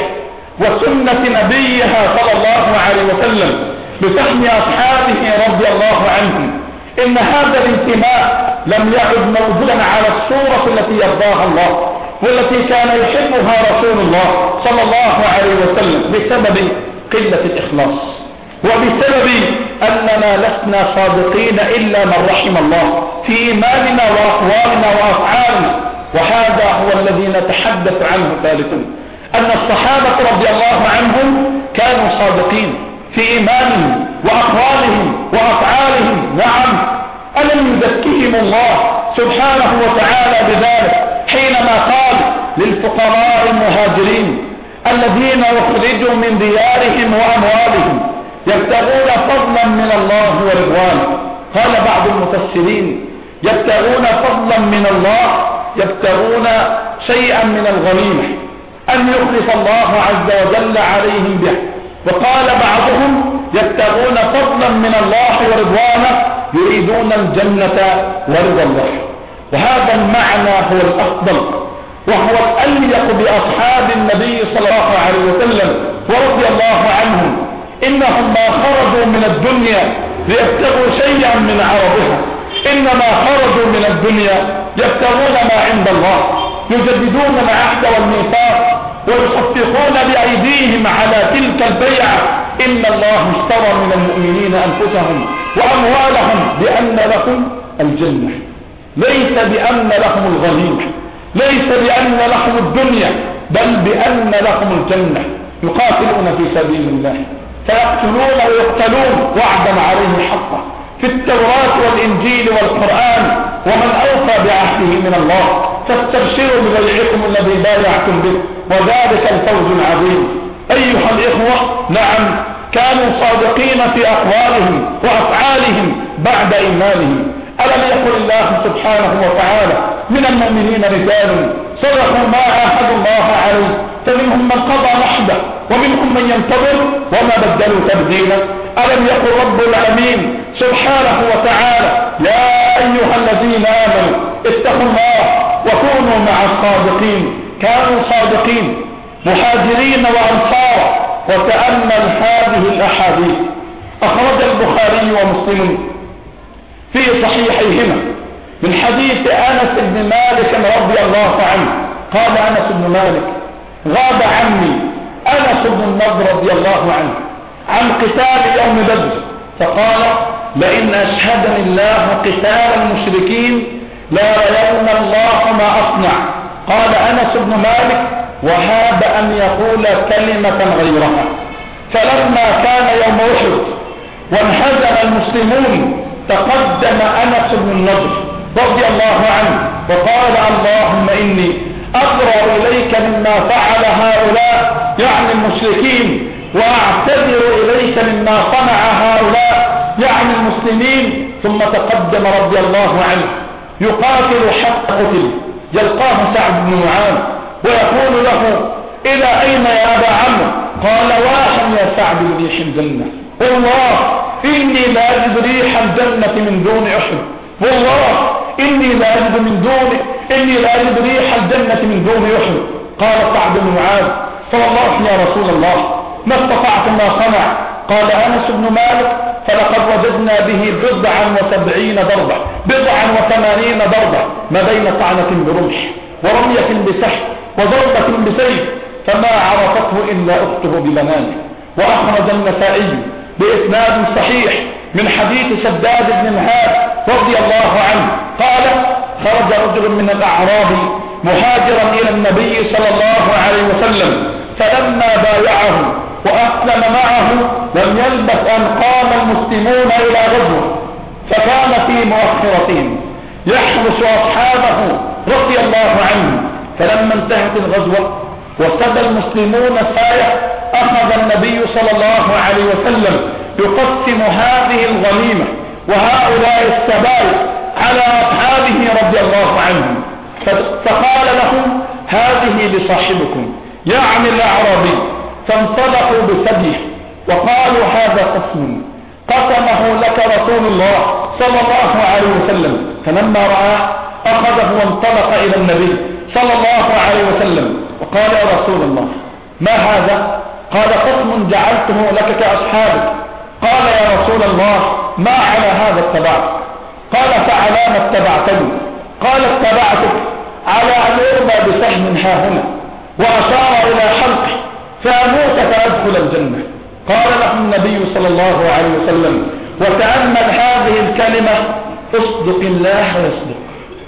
وسنة نبيها صلى الله عليه وسلم بفهم أصحابه رضي الله عنهم. إن هذا الانتماء لم يعد موجودا على الصورة التي يرضاها الله والتي كان يحبها رسول الله صلى الله عليه وسلم، بسبب قلة الإخلاص وبسبب أننا لسنا صادقين إلا من رحم الله في إيماننا وأقوالنا وأفعالنا. وهذا هو الذي نتحدث عنه ثالثا، أن الصحابة رضي الله عنهم كانوا صادقين في إيمانهم وأقوالهم وأفعالهم. نعم، ألم يزكيهم الله سبحانه وتعالى بذلك حينما قال للفقراء المهاجرين الذين أخرجوا من ديارهم وأموالهم يبتغون فضلا من الله ورضوانه. قال بعض المفسرين: يبتغون فضلا من الله، يبتغون شيئا من الغنيمة أن يخلف الله عز وجل عليهم به. وقال بعضهم: يبتغون فضلا من الله ورضوانه، يريدون الجنة ورضا الله. وهذا المعنى هو الأفضل وهو الأليق بأصحاب النبي صلى الله عليه وسلم ورضي الله عنهم. إنهم ما خرجوا من الدنيا ليبتغوا شيئا من عرضها، إنما خرجوا من الدنيا يبتغون ما عند الله، يجددون العهد والميثاق ويصفقون بأيديهم يناديهم على تلك البيعة: إن الله اشترى من المؤمنين أنفسهم وأموالهم بأن لهم الجنة، ليس بأن لهم الغنيمة، ليس بأن لهم الدنيا، بل بأن لهم الجنة. يقاتلون في سبيل الله فيقتلون ويقتلون وعدا عليه حقا في التوراة والإنجيل والقرآن، ومن أوفى بعهده من الله. فاستبشروا ببيعكم الذي بايعتم به، وذلك الفوز العظيم. أيها الإخوة، نعم، كانوا صادقين في أقوالهم وأفعالهم بعد إيمانهم. ألم يقل الله سبحانه وتعالى: من المؤمنين رجال صدقوا ما عاهدوا الله عليه، فمنهم من قضى نحبه ومنهم من ينتظر وما بدلوا تبديلا. ألم يقل رب العالمين سبحانه وتعالى: يا أيها الذين آمنوا اتقوا الله وكونوا مع الصادقين. كانوا صادقين مهاجرين وأنصارا. وتأمل هذه الأحاديث. أخرج البخاري ومسلم في صحيحيهما من حديث أنس بن مالك رضي الله عنه قال أنس بن مالك: غاب عني أنس بن النضر رضي الله عنه عن قتال يوم بدر، فقال: لئن أشهدني الله قتال المشركين لا يرون الله ما أصنع. قال أنس بن مالك: وهاب أن يقول كلمة غيرها. فلما كان يوم أحد وانهزم المسلمون تقدم أنس بن النضر رضي الله عنه وقال: اللهم إني أبرأ إليك مما فعل هؤلاء، يعني المشركين، وأعتذر إليك مما صنع هؤلاء، يعني المسلمين. ثم تقدم رضي الله عنه يقاتل حتى قتل. يلقاه سعد بن معاذ ويقول له: إلى أين يا أبا عمرو؟ قال: واحا يا سعد ريح الجنة، والله إني لا أجد ريح الجنة من دون أحد، والله إني لا أجد ريح الجنة من دون أحد. قال سعد بن معاذ: فوالله يا رسول الله ما استطعت ما صنع. قال أنس بن مالك: فلقد وجدنا به 79 ضربة، 89 ضربة، ما بين طعنة برمح ورمية بسحر وضربة بسيف، فما عرفته إلا أخته ببنانه. وأخرج النسائي بإسناد صحيح من حديث شداد بن مهاد رضي الله عنه قال: خرج رجل من الأعراب مهاجرا إلى النبي صلى الله عليه وسلم، فلما بايعه وأسلم معه لم يلبث أن قام المسلمون إلى غزوه، فكان في مؤخرتهم يحرس أصحابه رضي الله عنهم. فلما انتهت الغزوة وسد المسلمون السايح، أخذ النبي صلى الله عليه وسلم يقسم هذه الغنيمة وهؤلاء السبايا على أصحابه رضي الله عنهم، فقال لهم: هذه لصاحبكم، يعني الأعرابي. فانطلقوا بسبيه وقالوا: هذا قسمه لك رسول الله صلى الله عليه وسلم. فلما رآه أخذه وانطلق إلى النبي صلى الله عليه وسلم وقال: يا رسول الله، ما هذا؟ قال: قسم جعلته لك كأصحابك. قال: يا رسول الله، ما على هذا اتبعت؟ قال: فعلى ما اتبعتني؟ قال: اتبعتك على أن يرمى بسهم هاهنا، وأشار إلى حلقه، فأموت فأدخل الجنة. قال له النبي صلى الله عليه وسلم: وتأمل هذه الكلمة: اصدق الله يصدق،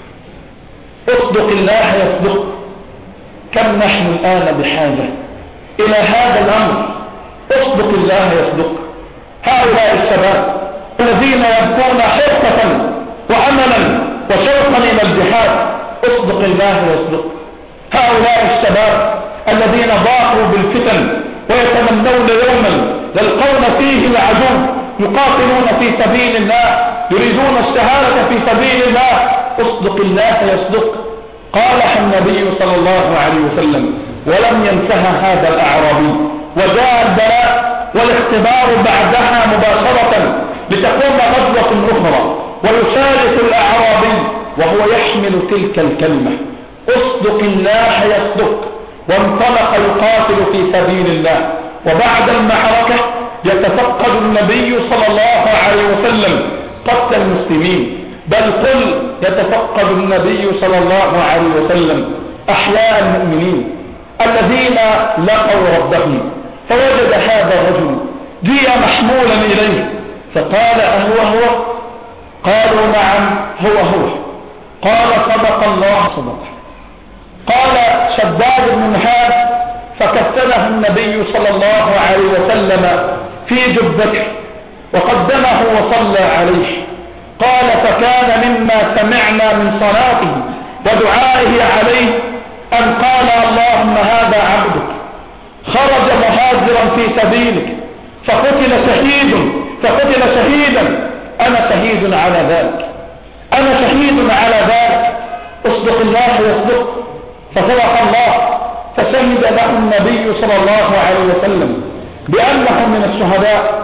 اصدق الله يصدق. كم نحن الآن بحاجة إلى هذا الأمر، اصدق الله يصدق. هؤلاء الشباب الذين يبقون حرصة وأملا وشوقا إلى الجهاد، اصدق الله يصدق. هؤلاء الشباب الذين ضاقوا بالفتن ويتمنون يوما يلقون فيه العدو، يقاتلون في سبيل الله، يريدون الشهادة في سبيل الله، اصدق الله يصدق. قال النبي صلى الله عليه وسلم: ولم ينتهى هذا الأعرابي، وجاء البلاء والاختبار بعدها مباشرة لتقوم غزوة أخرى، ويشارك الأعرابي وهو يحمل تلك الكلمة: اصدق الله يصدق. وانطلق يقاتل في سبيل الله. وبعد المعركة يتفقد النبي صلى الله عليه وسلم قتل المسلمين، بل قل يتفقد النبي صلى الله عليه وسلم أحياء المؤمنين. الذين لقوا ربهم، فوجد هذا الرجل جيء محمولا إليه فقال أهو؟ قالوا نعم هو. قال صدق الله صدقه. قال شداد بن منهاد فكفنه النبي صلى الله عليه وسلم في جبته وقدمه وصلى عليه. قال فكان مما سمعنا من صلاته ودعائه عليه أن قال اللهم هذا عبدك خرج مهاجرا في سبيلك فقتل شهيدا، أنا شهيد على ذلك، اصدق الله يصدق. فصدق الله، فشهد له النبي صلى الله عليه وسلم بأنه من الشهداء.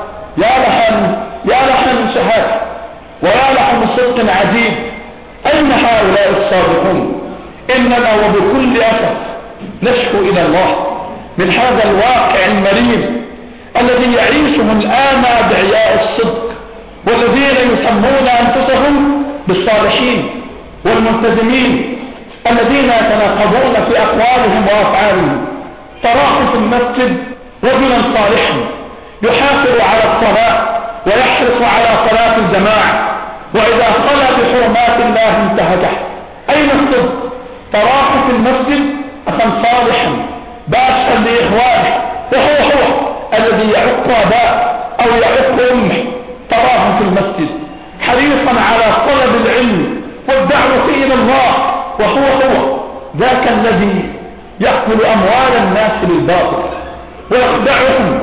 يا لها من شهادة ويا لها من صدق عجيب. أين هؤلاء الصادقون؟ إننا وبكل أسف نشكو إلى الله من هذا الواقع المريض الذي يعيشه الآن أدعياء الصدق، والذين يسمون أنفسهم بالصالحين والملتزمين، الذين يتناقضون في أقوالهم وأفعالهم. تراه في المسجد رجلا صالحا يحافظ على الصلاة ويحرص على صلاة الجماعة، وإذا خلى بحرمات الله انتهكه. أين الصدق؟ تراه في المسجد أخا صالحا باشا لإخوانه، وهو الذي يعق أباه أو يعق أمه. تراه في المسجد حريصا على طلب العلم والدعوة إلى الله، وهو ذاك الذي يأكل أموال الناس بالباطل ويخدعهم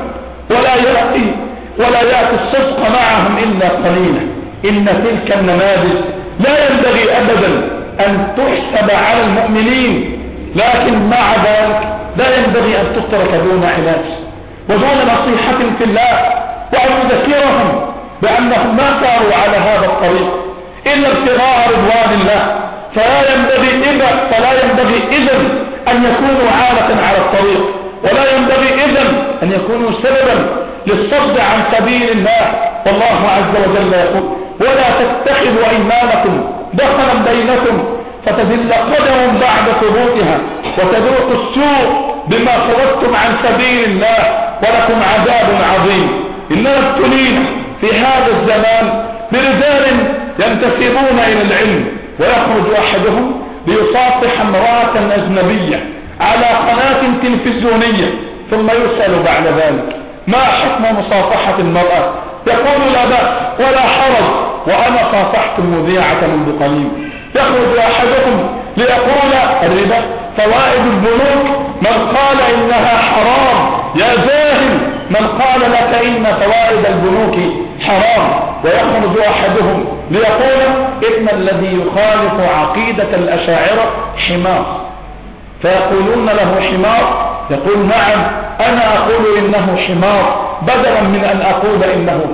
ولا يأتي الصدق معهم إلا قليلا. إن تلك النماذج لا ينبغي أبدا أن تحسب على المؤمنين، لكن مع ذلك لا ينبغي أن تترك دون علاج ودون نصيحة في الله، وأن نذكرهم بأنهم ما ساروا على هذا الطريق إلا ابتغاء رضوان الله. فلا ينبغي إذن أن يكونوا عالة على الطريق، ولا ينبغي إذن أن يكونوا سببا للصد عن سبيل الله. والله عز وجل يقول ولا تتخذوا أيمانكم دخلا بينكم فتذل قدم بعد ثبوتها وتذوقوا السوء بما صددتم عن سبيل الله ولكم عذاب عظيم. إننا ابتلينا في هذا الزمان برجال ينتسبون إلى العلم، ويخرج أحدهم ليصافح امرأة أجنبية على قناة تلفزيونية، ثم يسأل بعد ذلك ما حكم مصافحة المرأة؟ يقول لا بأس ولا حرج، وأنا صافحت المذيعة منذ قليل. يخرج أحدهم ليقول الربا فوائد البنوك، من قال إنها حرام يا جاهل، من قال لك إن فوائد البنوك حرام. ويخرج أحدهم ليقول إن الذي يخالف عقيدة الأشاعرة حمار، فيقولون له حمار، يقول نعم أنا أقول إنه حمار بدلا من أن أقول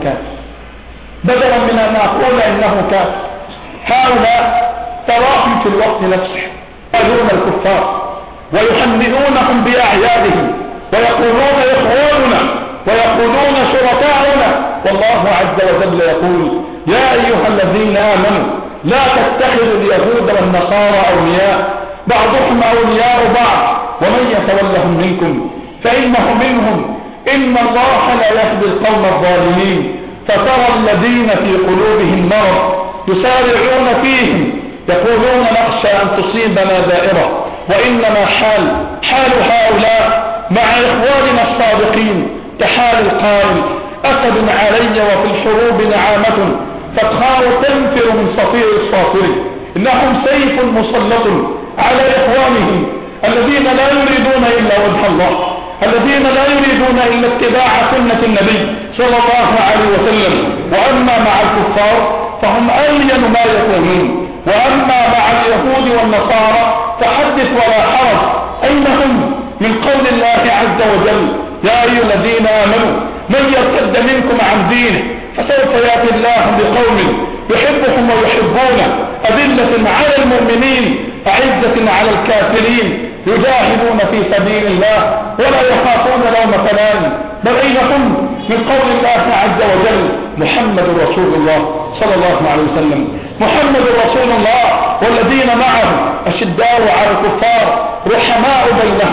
إنه كافر. هؤلاء تراهم في الوقت نفسه يقولون الكفار ويهنئونهم بأعيادهم ويقولون إخواننا ويقولون شركاؤنا. والله عز وجل يقول يا أيها الذين آمنوا لا تتخذوا اليهود والنصارى أولياء بعضهم أولياء بعض ومن يتولهم منكم فإنه منهم إن الله لا يهدي القوم الظالمين. فترى الذين في قلوبهم مرض يسارعون فيهم يقولون نخشى أن تصيبنا دائرة، وإنما حال هؤلاء مع إخواننا الصادقين كحال القائل أسد علي وفي الحروب نعامة فالخار تنفر من صفير الصافر. إنهم سيف مسلط على إخوانهم الذين لا يريدون إلا وجه الله، الذين لا يريدون إلا اتباع سنة النبي صلى الله عليه وسلم. وأما مع الكفار فهم ألين ما يكونون، وأما مع اليهود والنصارى فحدث ولا حرج. أين هم من قول الله عز وجل يا أيها الذين آمنوا من يرتد منكم عن دينه فسوف يأتي الله بقوم يحبهم ويحبونه أذلة على المؤمنين أعزة على الكافرين يجاهدون في سبيل الله ولا يخافون لومة لائم. بل أين هم من قول الله عز وجل محمد رسول الله صلى الله عليه وسلم، محمد رسول الله والذين معه أشداء على الكفار رحماء بينهم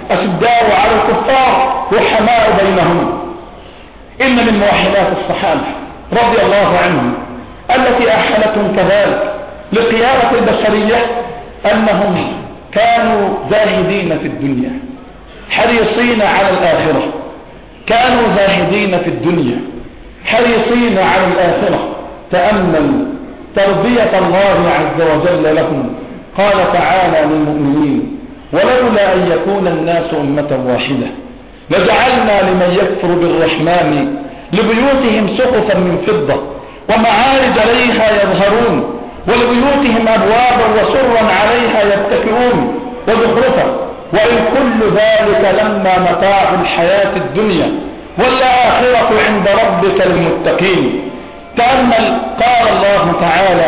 أشداء على الكفار رحماء بينهم. إن من موحدات الصحابة رضي الله عنهم التي أحلتهم كذلك لقيادة البشرية أنهم كانوا زاهدين في الدنيا حريصين على الآخرة. كانوا زاهدين في الدنيا حريصين على الآخرة. تأمل تربية الله عز وجل لهم. قال تعالى للمؤمنين: ولولا أن يكون الناس أمة واحدة لجعلنا لمن يكفر بالرحمن لبيوتهم سقفا من فضة ومعارج عليها يظهرون ولبيوتهم أبوابا وسرا عليها يتكئون وزخرفا وإن كل ذلك لما متاع الحياة الدنيا والآخرة عند ربك للمتقين. تأمل قال الله تعالى: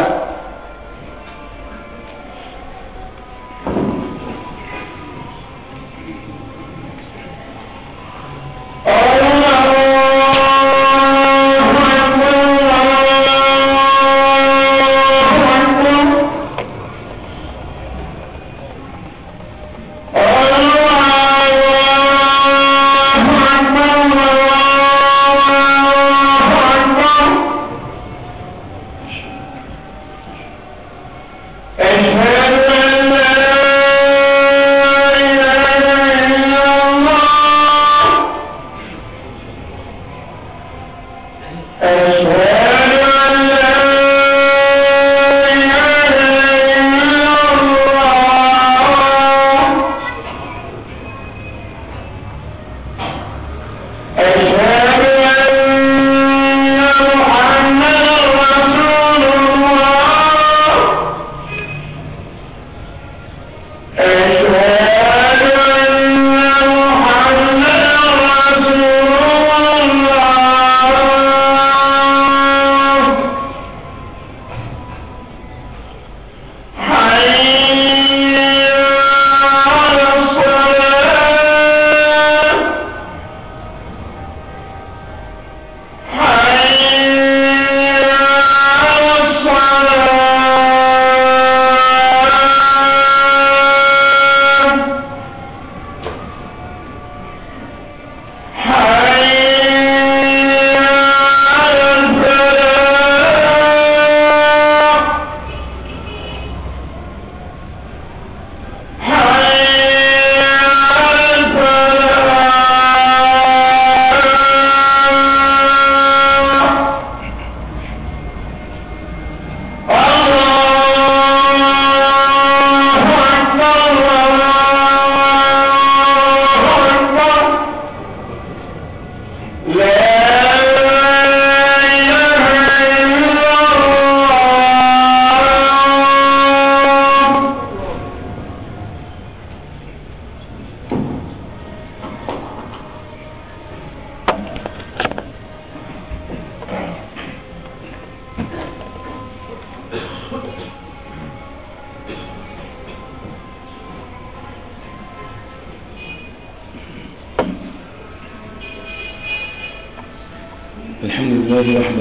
الحمد لله وحده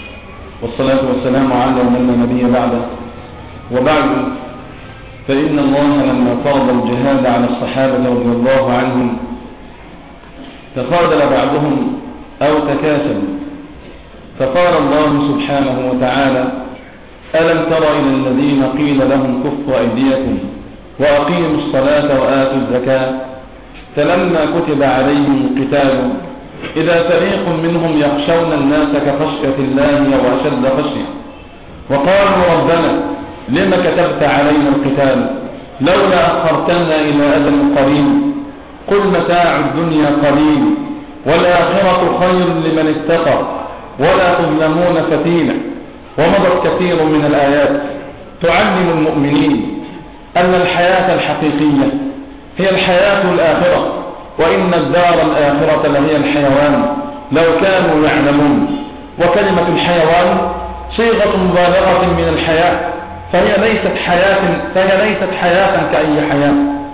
والصلاة والسلام على من لا نبي بعده. وبعد، فإن الله لما فرض الجهاد على الصحابة رضي الله عنهم تخاذل بعضهم أو تكاسل، فقال الله سبحانه وتعالى: ألم تر إلى الذين قيل لهم كفوا أيديكم وأقيموا الصلاة وآتوا الزكاة فلما كتب عليهم القتال إذا فريق منهم يخشون الناس كخشية الله وأشد خشية وقالوا ربنا لم كتبت علينا القتال لولا أخرتنا إلى أجل قريب قل متاع الدنيا قليل والآخرة خير لمن اتقى ولا تظلمون فتيلا. ومضت كثير من الآيات تعلم المؤمنين أن الحياة الحقيقية هي الحياة الآخرة، وإن الدار الآخرة لهي الحيوان لو كانوا يعلمون. وكلمة الحيوان صيغة مبالغة من الحياة، فهي ليست حياة كأي حياة،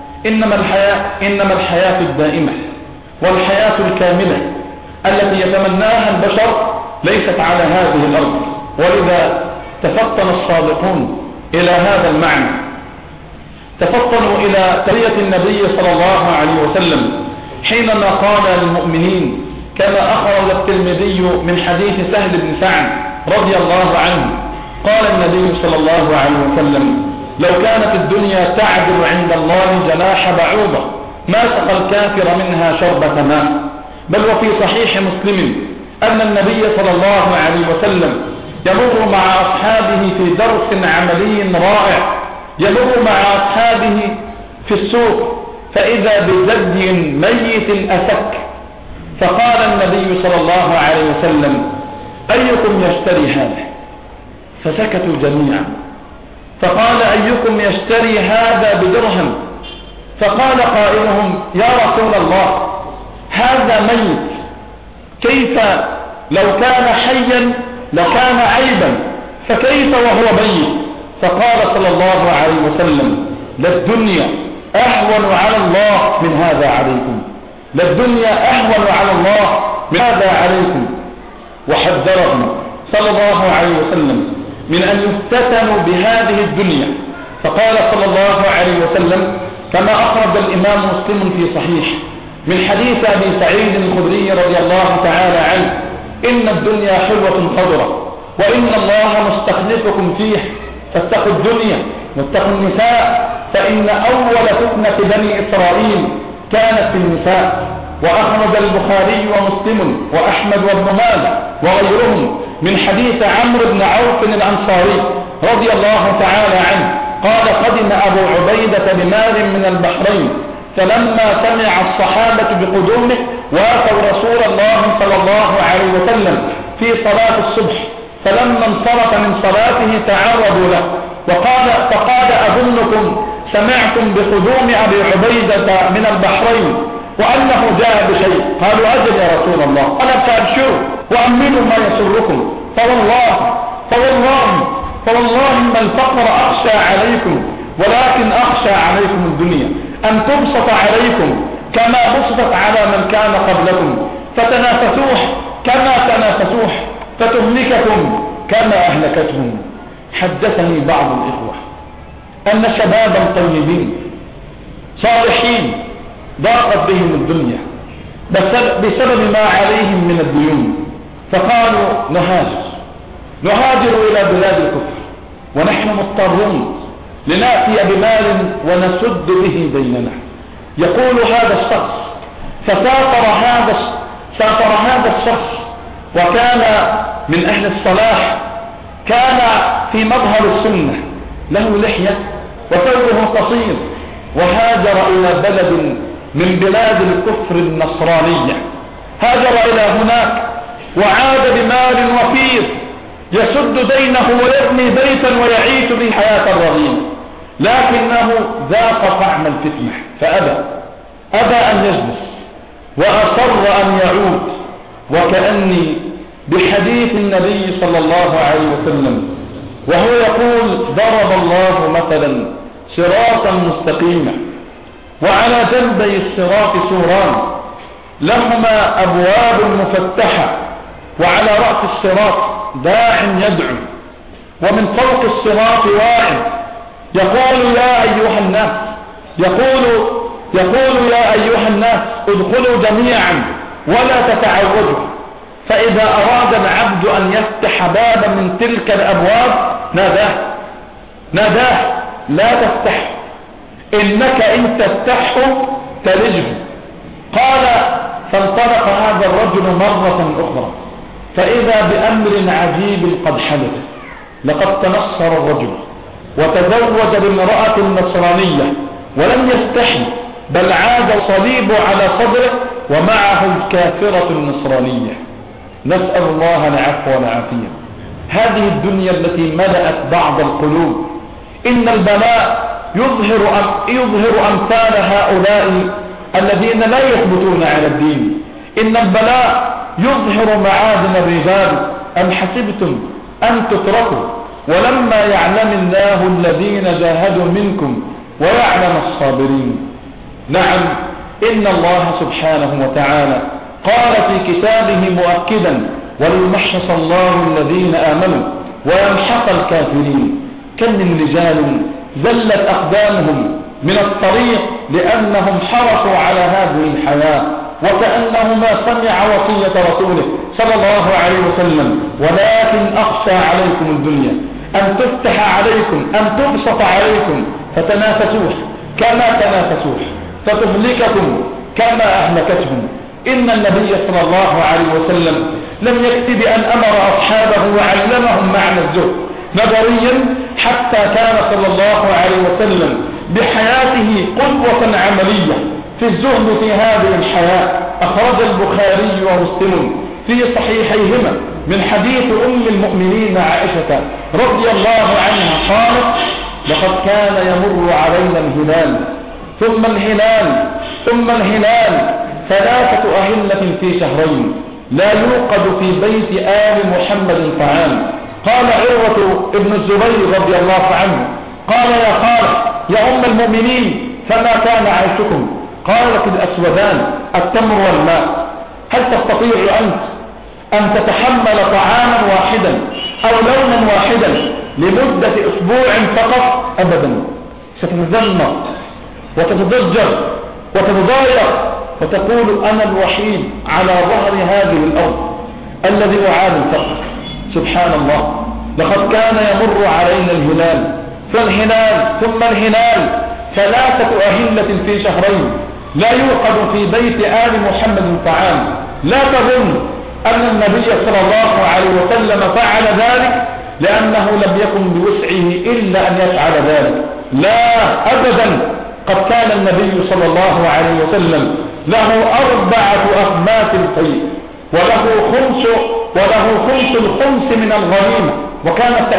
إنما الحياة الدائمة والحياة الكاملة التي يتمناها البشر ليست على هذه الأرض. ولذا تفطن الصادقون إلى هذا المعنى. تفطنوا إلى تربية النبي صلى الله عليه وسلم حينما قال للمؤمنين كما أخرج الترمذي من حديث سهل بن سعد رضي الله عنه قال النبي صلى الله عليه وسلم لو كانت الدنيا تعدل عند الله جناح بعوضة ما سقى الكافر منها شربة ماء. بل وفي صحيح مسلم أن النبي صلى الله عليه وسلم يمر مع أصحابه في درس عملي رائع، يمر مع أصحابه في السوق فإذا بزدي ميت أسك، فقال النبي صلى الله عليه وسلم أيكم يشتري هذا؟ فسكتوا جميعا. فقال أيكم يشتري هذا بدرهم؟ فقال قائلهم يا رسول الله هذا ميت، كيف لو كان حيا لكان عيبا، فكيف وهو ميت؟ فقال صلى الله عليه وسلم للدنيا أهون على الله من هذا عليكم، للدنيا أهون على الله من هذا عليكم. وحذرهم صلى الله عليه وسلم من أن يفتتنوا بهذه الدنيا، فقال صلى الله عليه وسلم كما أخرج الإمام مسلم في صحيح من حديث أبي سعيد الخدري رضي الله تعالى عنه إن الدنيا حلوة خضرة وإن الله مستخلفكم فيه فاتقوا الدنيا واتقوا النساء فإن أول فتنة بني إسرائيل كانت في النساء. وأخرج البخاري ومسلم وأحمد وابن ماجه وغيرهم من حديث عمرو بن عوف الأنصاري رضي الله تعالى عنه قال قدم أبو عبيدة بمال من البحرين فلما سمع الصحابة بقدومه واتوا رسول الله صلى الله عليه وسلم في صلاة الصبح، فلما انصرف من صلاته تعرضوا له فقال أظنكم سمعتم بقدوم أبي عبيدة من البحرين وأنه جاء بشيء؟ قالوا أجل يا رسول الله، قال فأبشروا وأمنوا ما يسركم، فوالله ما الفقر أخشى عليكم ولكن أخشى عليكم الدنيا أن تبسط عليكم كما بسطت على من كان قبلكم فتنافسوه كما تنافسوه فتهلككم كما أهلكتهم. حدثني بعض الإخوة أن شبابا طيبين صالحين ضاقت بهم الدنيا بسبب ما عليهم من الديون، فقالوا نهاجر إلى بلاد الكفر ونحن مضطرون لنأتي بمال ونسد به ديننا. يقول هذا الشخص فسافر هذا الشخص وكان من أهل الصلاح، كان في مظهر السنة، له لحية وثوبه قصير، وهاجر إلى بلد من بلاد الكفر النصرانية، هاجر إلى هناك وعاد بمال وفير يسد دينه ويبني بيتا ويعيش به حياة رغيدة، لكنه ذاق طعم الفتنة فأبى أن يجلس وأصر أن يعود. وكأني بحديث النبي صلى الله عليه وسلم وهو يقول ضرب الله مثلا صراطا مستقيما وعلى جنبي الصراط سوران لهما أبواب مفتحة وعلى رأس الصراط داع يدعو ومن فوق الصراط واعد يقول يا أيها الناس يقول يا أيها الناس ادخلوا جميعا ولا تتعوجوا. فإذا أراد العبد أن يفتح بابا من تلك الأبواب ناداه لا تفتح إنك إن تفتحه تلجه. قال فانطلق هذا الرجل مرة أخرى فإذا بأمر عجيب قد حدث، لقد تنصر الرجل وتزوج بامرأة نصرانية ولم يستحي بل عاد صليب على صدره ومعه الكافرة النصرانية. نسأل الله العفو والعافية. هذه الدنيا التي ملأت بعض القلوب، إن البلاء يظهر أمثال هؤلاء الذين لا يثبتون على الدين. إن البلاء يظهر معادن الرجال. أم حسبتم أن تتركوا ولما يعلم الله الذين جاهدوا منكم ويعلم الصابرين. نعم، إن الله سبحانه وتعالى قال في كتابه مؤكدا وليمحص الله الذين آمنوا ويمحق الكافرين. كم من رجال زلت أقدامهم من الطريق لأنهم حرصوا على هذه الحياة وكأنه ما سمع وصية رسوله صلى الله عليه وسلم. ولكن أخشى عليكم الدنيا أن تفتح عليكم، أن تبسط عليكم فتنافسوه كما تنافسوه، فتهلككم كما أهلكتهم. إن النبي صلى الله عليه وسلم لم يكتب أن أمر أصحابه وعلمهم معنى الزهد نظريا، حتى كان صلى الله عليه وسلم بحياته قدوة عملية في الزهد في هذه الحياة. أخرج البخاري ومسلم في صحيحيهما من حديث أم المؤمنين عائشة رضي الله عنها قالت: لقد كان يمر علينا الهلال ثم الهلال ثم الهلال 3 أهلة في شهرين لا يوقد في بيت آل محمد طعام. قال عروة ابن الزبير رضي الله عنه: قال يا خالة يا أم المؤمنين فما كان عيشكم؟ قالت: الأسودان التمر والماء. هل تستطيع أنت أن تتحمل طعاما واحدا أو لونا واحدا لمدة أسبوع فقط؟ أبدا، ستتذمر وتتضجر وتتضايق وتقول: أنا الوحيد على ظهر هذه الأرض الذي أعاني الفقر. سبحان الله، لقد كان يمر علينا الهلال فالهلال ثم الهلال 3 أهلة في شهرين لا يوقد في بيت آل محمد طعام. لا تظن أن النبي صلى الله عليه وسلم فعل ذلك لأنه لم يكن بوسعه إلا أن يفعل ذلك، لا أبدا. قد كان النبي صلى الله عليه وسلم له 4 أخماس الفيء وله خمس الخمس من الغنيمة، وكانت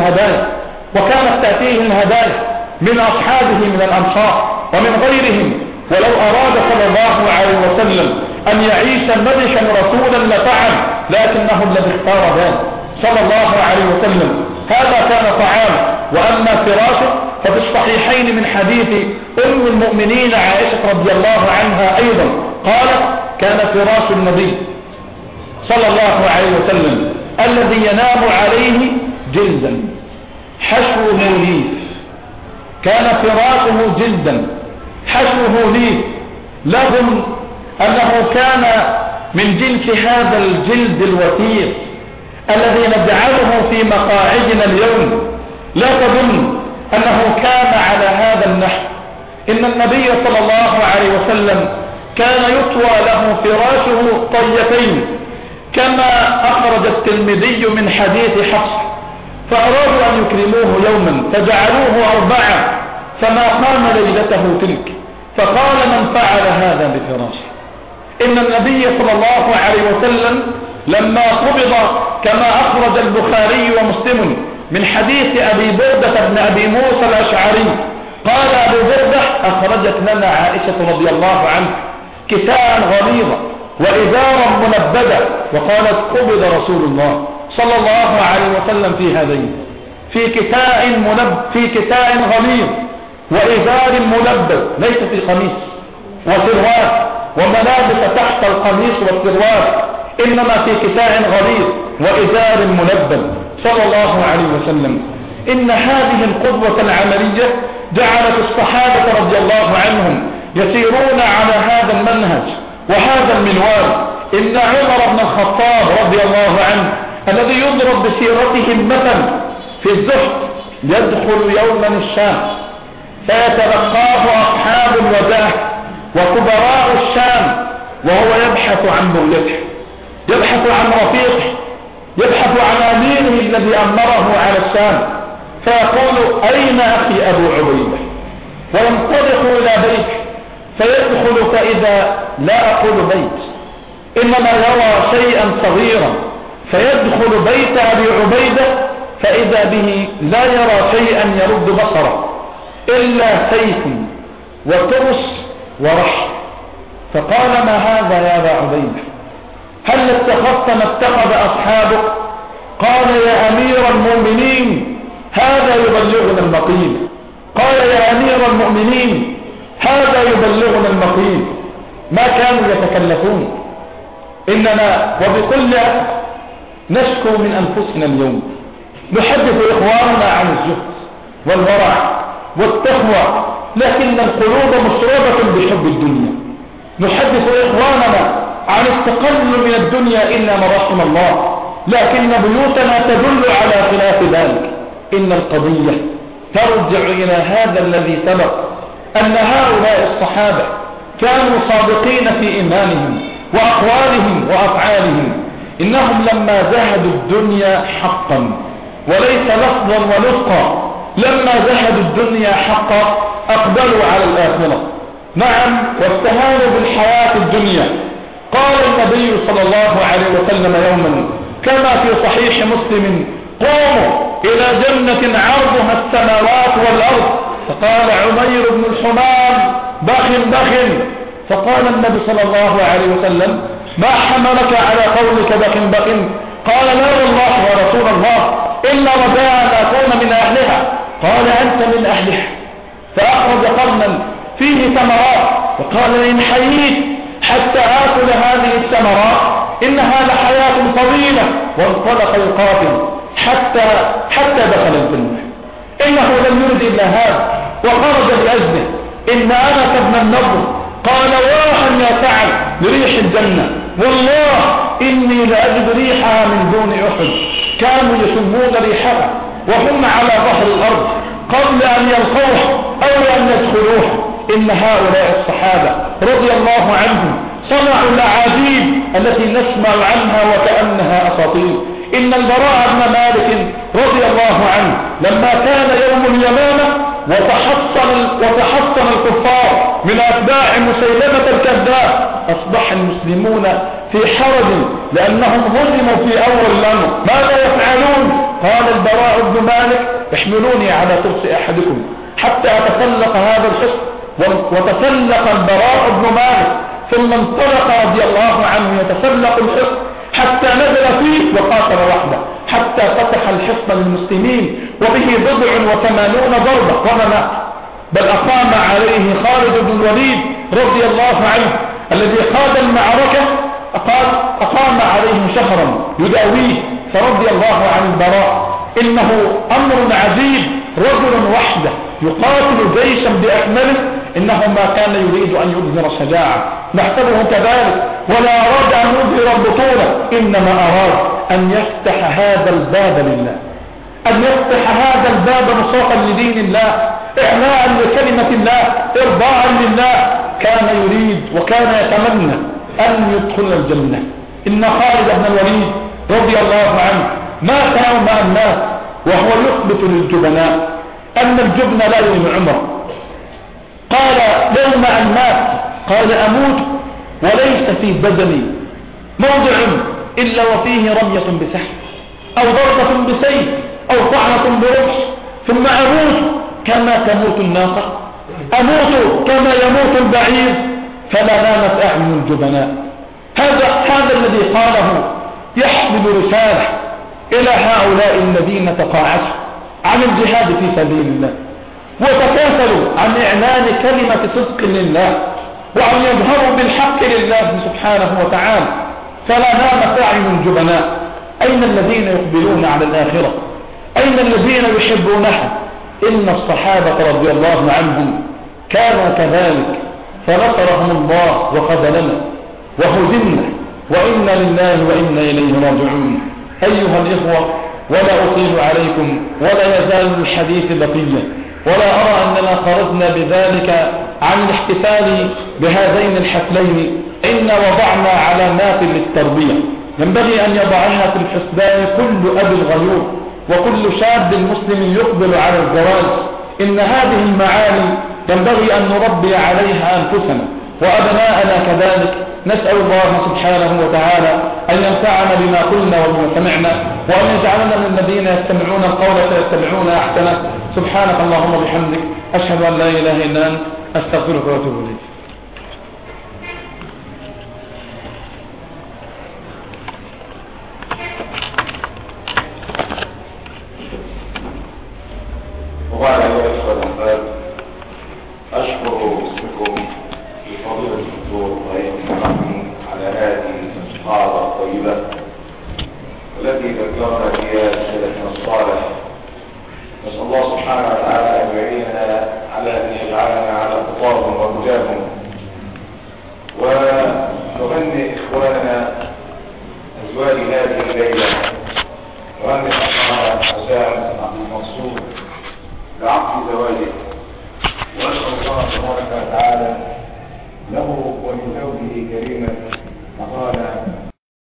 تأتيهم هدايا من أصحابه من الأنصار ومن غيرهم. ولو أراد صلى الله عليه وسلم أن يعيش ملكا رسولا لفعل، لكنه الذي اختار ذلك صلى الله عليه وسلم. هذا كان طعام. وأما فراشه ففي الصحيحين من حديث أم المؤمنين عائشة رضي الله عنها أيضا قالت: كان فراش النبي صلى الله عليه وسلم الذي ينام عليه جلدا حشوه ليف. كان فراشه جلدا حشوه ليف. لهم أنه كان من جنس هذا الجلد الوثيق الذي نجعله في مقاعدنا اليوم. لا تظن أنه كان على هذا النحو. إن النبي صلى الله عليه وسلم كان يطوى له فراشه طيتين، كما أخرج الترمذي من حديث حفص. فأرادوا أن يكرموه يوما فجعلوه 4، فما قام ليلته تلك. فقال: من فعل هذا بفراشه؟ إن النبي صلى الله عليه وسلم لما قبض، كما أخرج البخاري ومسلم من حديث أبي بردة بن أبي موسى الأشعري قال أبو بردة: أخرجت لنا عائشة رضي الله عنها كساء غليظا وإزارا منبدا، وقالت: قبض رسول الله صلى الله عليه وسلم في هذين، في كساء غليظ وإزار منبد، ليس في قميص وسروال وملابس تحت القميص والسروال، إنما في كساء غليظ وإزار منبد صلى الله عليه وسلم. إن هذه القدوة العملية جعلت الصحابة رضي الله عنهم يسيرون على هذا المنهج وهذا المنوال. إن عمر بن الخطاب رضي الله عنه الذي يضرب بسيرته مثلا في الزهد يدخل يوما الشام فيتلقاه أصحاب الوجاه وكبراء الشام وهو يبحث عن بغيته، يبحث عن رفيقه، يبحث عن أميره الذي أمره على الشام، فيقول: أين أخي أبو عبيدة؟ وينطلق إلى بيته فيدخل، فإذا لا أقول بيت إنما يرى شيئا صغيرا، فيدخل بيت أبي عبيدة فإذا به لا يرى شيئا يرد بصره إلا سيف وترس ورش. فقال: ما هذا يا أبا عبيدة؟ هل اتخذت ما اتخذ أصحابك؟ قال: يا أمير المؤمنين هذا يبلغنا المقيل. قال: يا أمير المؤمنين هذا يبلغنا المقيل. ما كانوا يتكلفون. إننا وبكل نشكو من أنفسنا اليوم، نحدث إخواننا عن الزهد والورع والتقوى لكن القلوب مشربة بحب الدنيا. نحدث إخواننا عن التقلل من الدنيا إلا ما رحم الله، لكن بيوتنا تدل على خلاف ذلك. إن القضية ترجع إلى هذا الذي سبق، أن هؤلاء الصحابة كانوا صادقين في إيمانهم وأقوالهم وأفعالهم. إنهم لما زهدوا الدنيا حقا وليس لفظا ونطقا، لما زهدوا الدنيا حقا أقبلوا على الآخرة. نعم، واستهانوا بالحياة الدنيا. قال النبي صلى الله عليه وسلم يوما كما في صحيح مسلم: قوموا إلى جنة عرضها السماوات والأرض. فقال عمير بن الحمام: بخ بخ. فقال النبي صلى الله عليه وسلم: ما حملك على قولك بخ بخ؟ قال: لا والله يا رسول الله، إلا رجاء أن أكون من أهلها. قال: أنت من أهلها. فأخرج قرنا فيه ثمرات وقال: إن حييت حتى آكل هذه الثمرات إنها لحياة طويلة. وانطلق القاتل حتى دخل الجنة. إنه لم يرد إلا هذا وخرج بأجله. إن أنس بن النضر قال: واحا يا سعد لريح الجنة، والله إني لأجد ريحها من دون أحد. كانوا يشمون ريحها وهم على ظهر الأرض قبل أن يلقوها أو أن يدخلوها. إن هؤلاء الصحابة رضي الله عنهم صنعوا الأعاجيب التي نسمع عنها وكأنها أساطير. إن البراء بن مالك رضي الله عنه لما كان يوم اليمامة وتحصن الكفار من أتباع مسيلمة الكذاب، أصبح المسلمون في حرج لأنهم هزموا في أول الأمر. ماذا يفعلون؟ قال البراء بن مالك: احملوني على ترس أحدكم حتى أتسلق هذا الحصن. وتسلق البراء بن مالك ثم انطلق رضي الله عنه يتسلق الحصن حتى نزل فيه وقاتل وحده حتى فتح الحصن للمسلمين وبه 87 ضربة وما، بل أقام عليه خالد بن الوليد رضي الله عنه الذي قاد المعركة، أقام عليه شهرا يداويه. فرضي الله عن البراء. إنه أمر عجيب، رجل وحده يقاتل جيشا بأكمله. إنه ما كان يريد أن يظهر شجاعة، نحسبه كذلك، ولا أراد أن يظهر البطولة، إنما أراد أن يفتح هذا الباب لله، أن يفتح هذا الباب نصرة لدين الله، إعلاء لكلمة الله، إرضاء لله. كان يريد وكان يتمنى أن يدخل الجنة. إن خالد بن الوليد رضي الله عنه مات يوم أن مات وهو يثبت للجبناء أن الجبن لا يوم عمره. قال يوم أن مات قال: أموت وليس في بدني موضع إلا وفيه رمية بسحر أو ضربة بسيف أو طعنة برمح، ثم أموت كما تموت الناقة، أموت كما يموت البعير. فلا نامت أعين الجبناء. هذا الذي قاله يحمل رسالة إلى هؤلاء الذين تقاعسوا عن الجهاد في سبيل الله وتكاسلوا عن إعلان كلمة صدق لله وأن يظهروا بالحق لله سبحانه وتعالى. فلا نامت أعين الجبناء. أين الذين يقبلون على الآخرة؟ أين الذين يحبونها؟ إن الصحابة رضي الله عنهم كانوا كذلك، فنصرهم الله وخذلنا وهزمنا، وإنا لله وإنا إليه راجعون. أيها الإخوة، ولا أطيل عليكم ولا يزال الحديث بقية، ولا أرى أننا خرجنا بذلك عن الاحتفال بهذين الحفلين. إن وضعنا علامات للتربية ينبغي أن يضعها في الحسبان كل أب غيور وكل شاب مسلم يقبل على الزواج. إن هذه المعاني ينبغي أن نربي عليها أنفسنا وأبناءنا كذلك. نسأل الله سبحانه وتعالى أن ينفعنا بما قلنا وبما سمعنا، وأن يجعلنا من الذين يستمعون القول فيتبعون أحسنه. سبحانك اللهم وبحمدك، أشهد أن لا إله إلا أنت، أستغفرك وأتوب إليك. وبعد أيها الأخوة الأحباب، أشكر باسمكم في فضيلة الدكتور إبراهيم محمد على هذه المحاضرة الطيبة التي ذكرنا فيها سلفنا الصالح. نسأل الله سبحانه وتعالى أن يعيننا على أن يجعلنا على خطاهم ورجاهم، ونغني إخواننا أزواج هذه الليلة، نغني أخانا حسام عبد المنصور بعقد زواجه، ونسأل الله تبارك وتعالى له ولزوجه كريما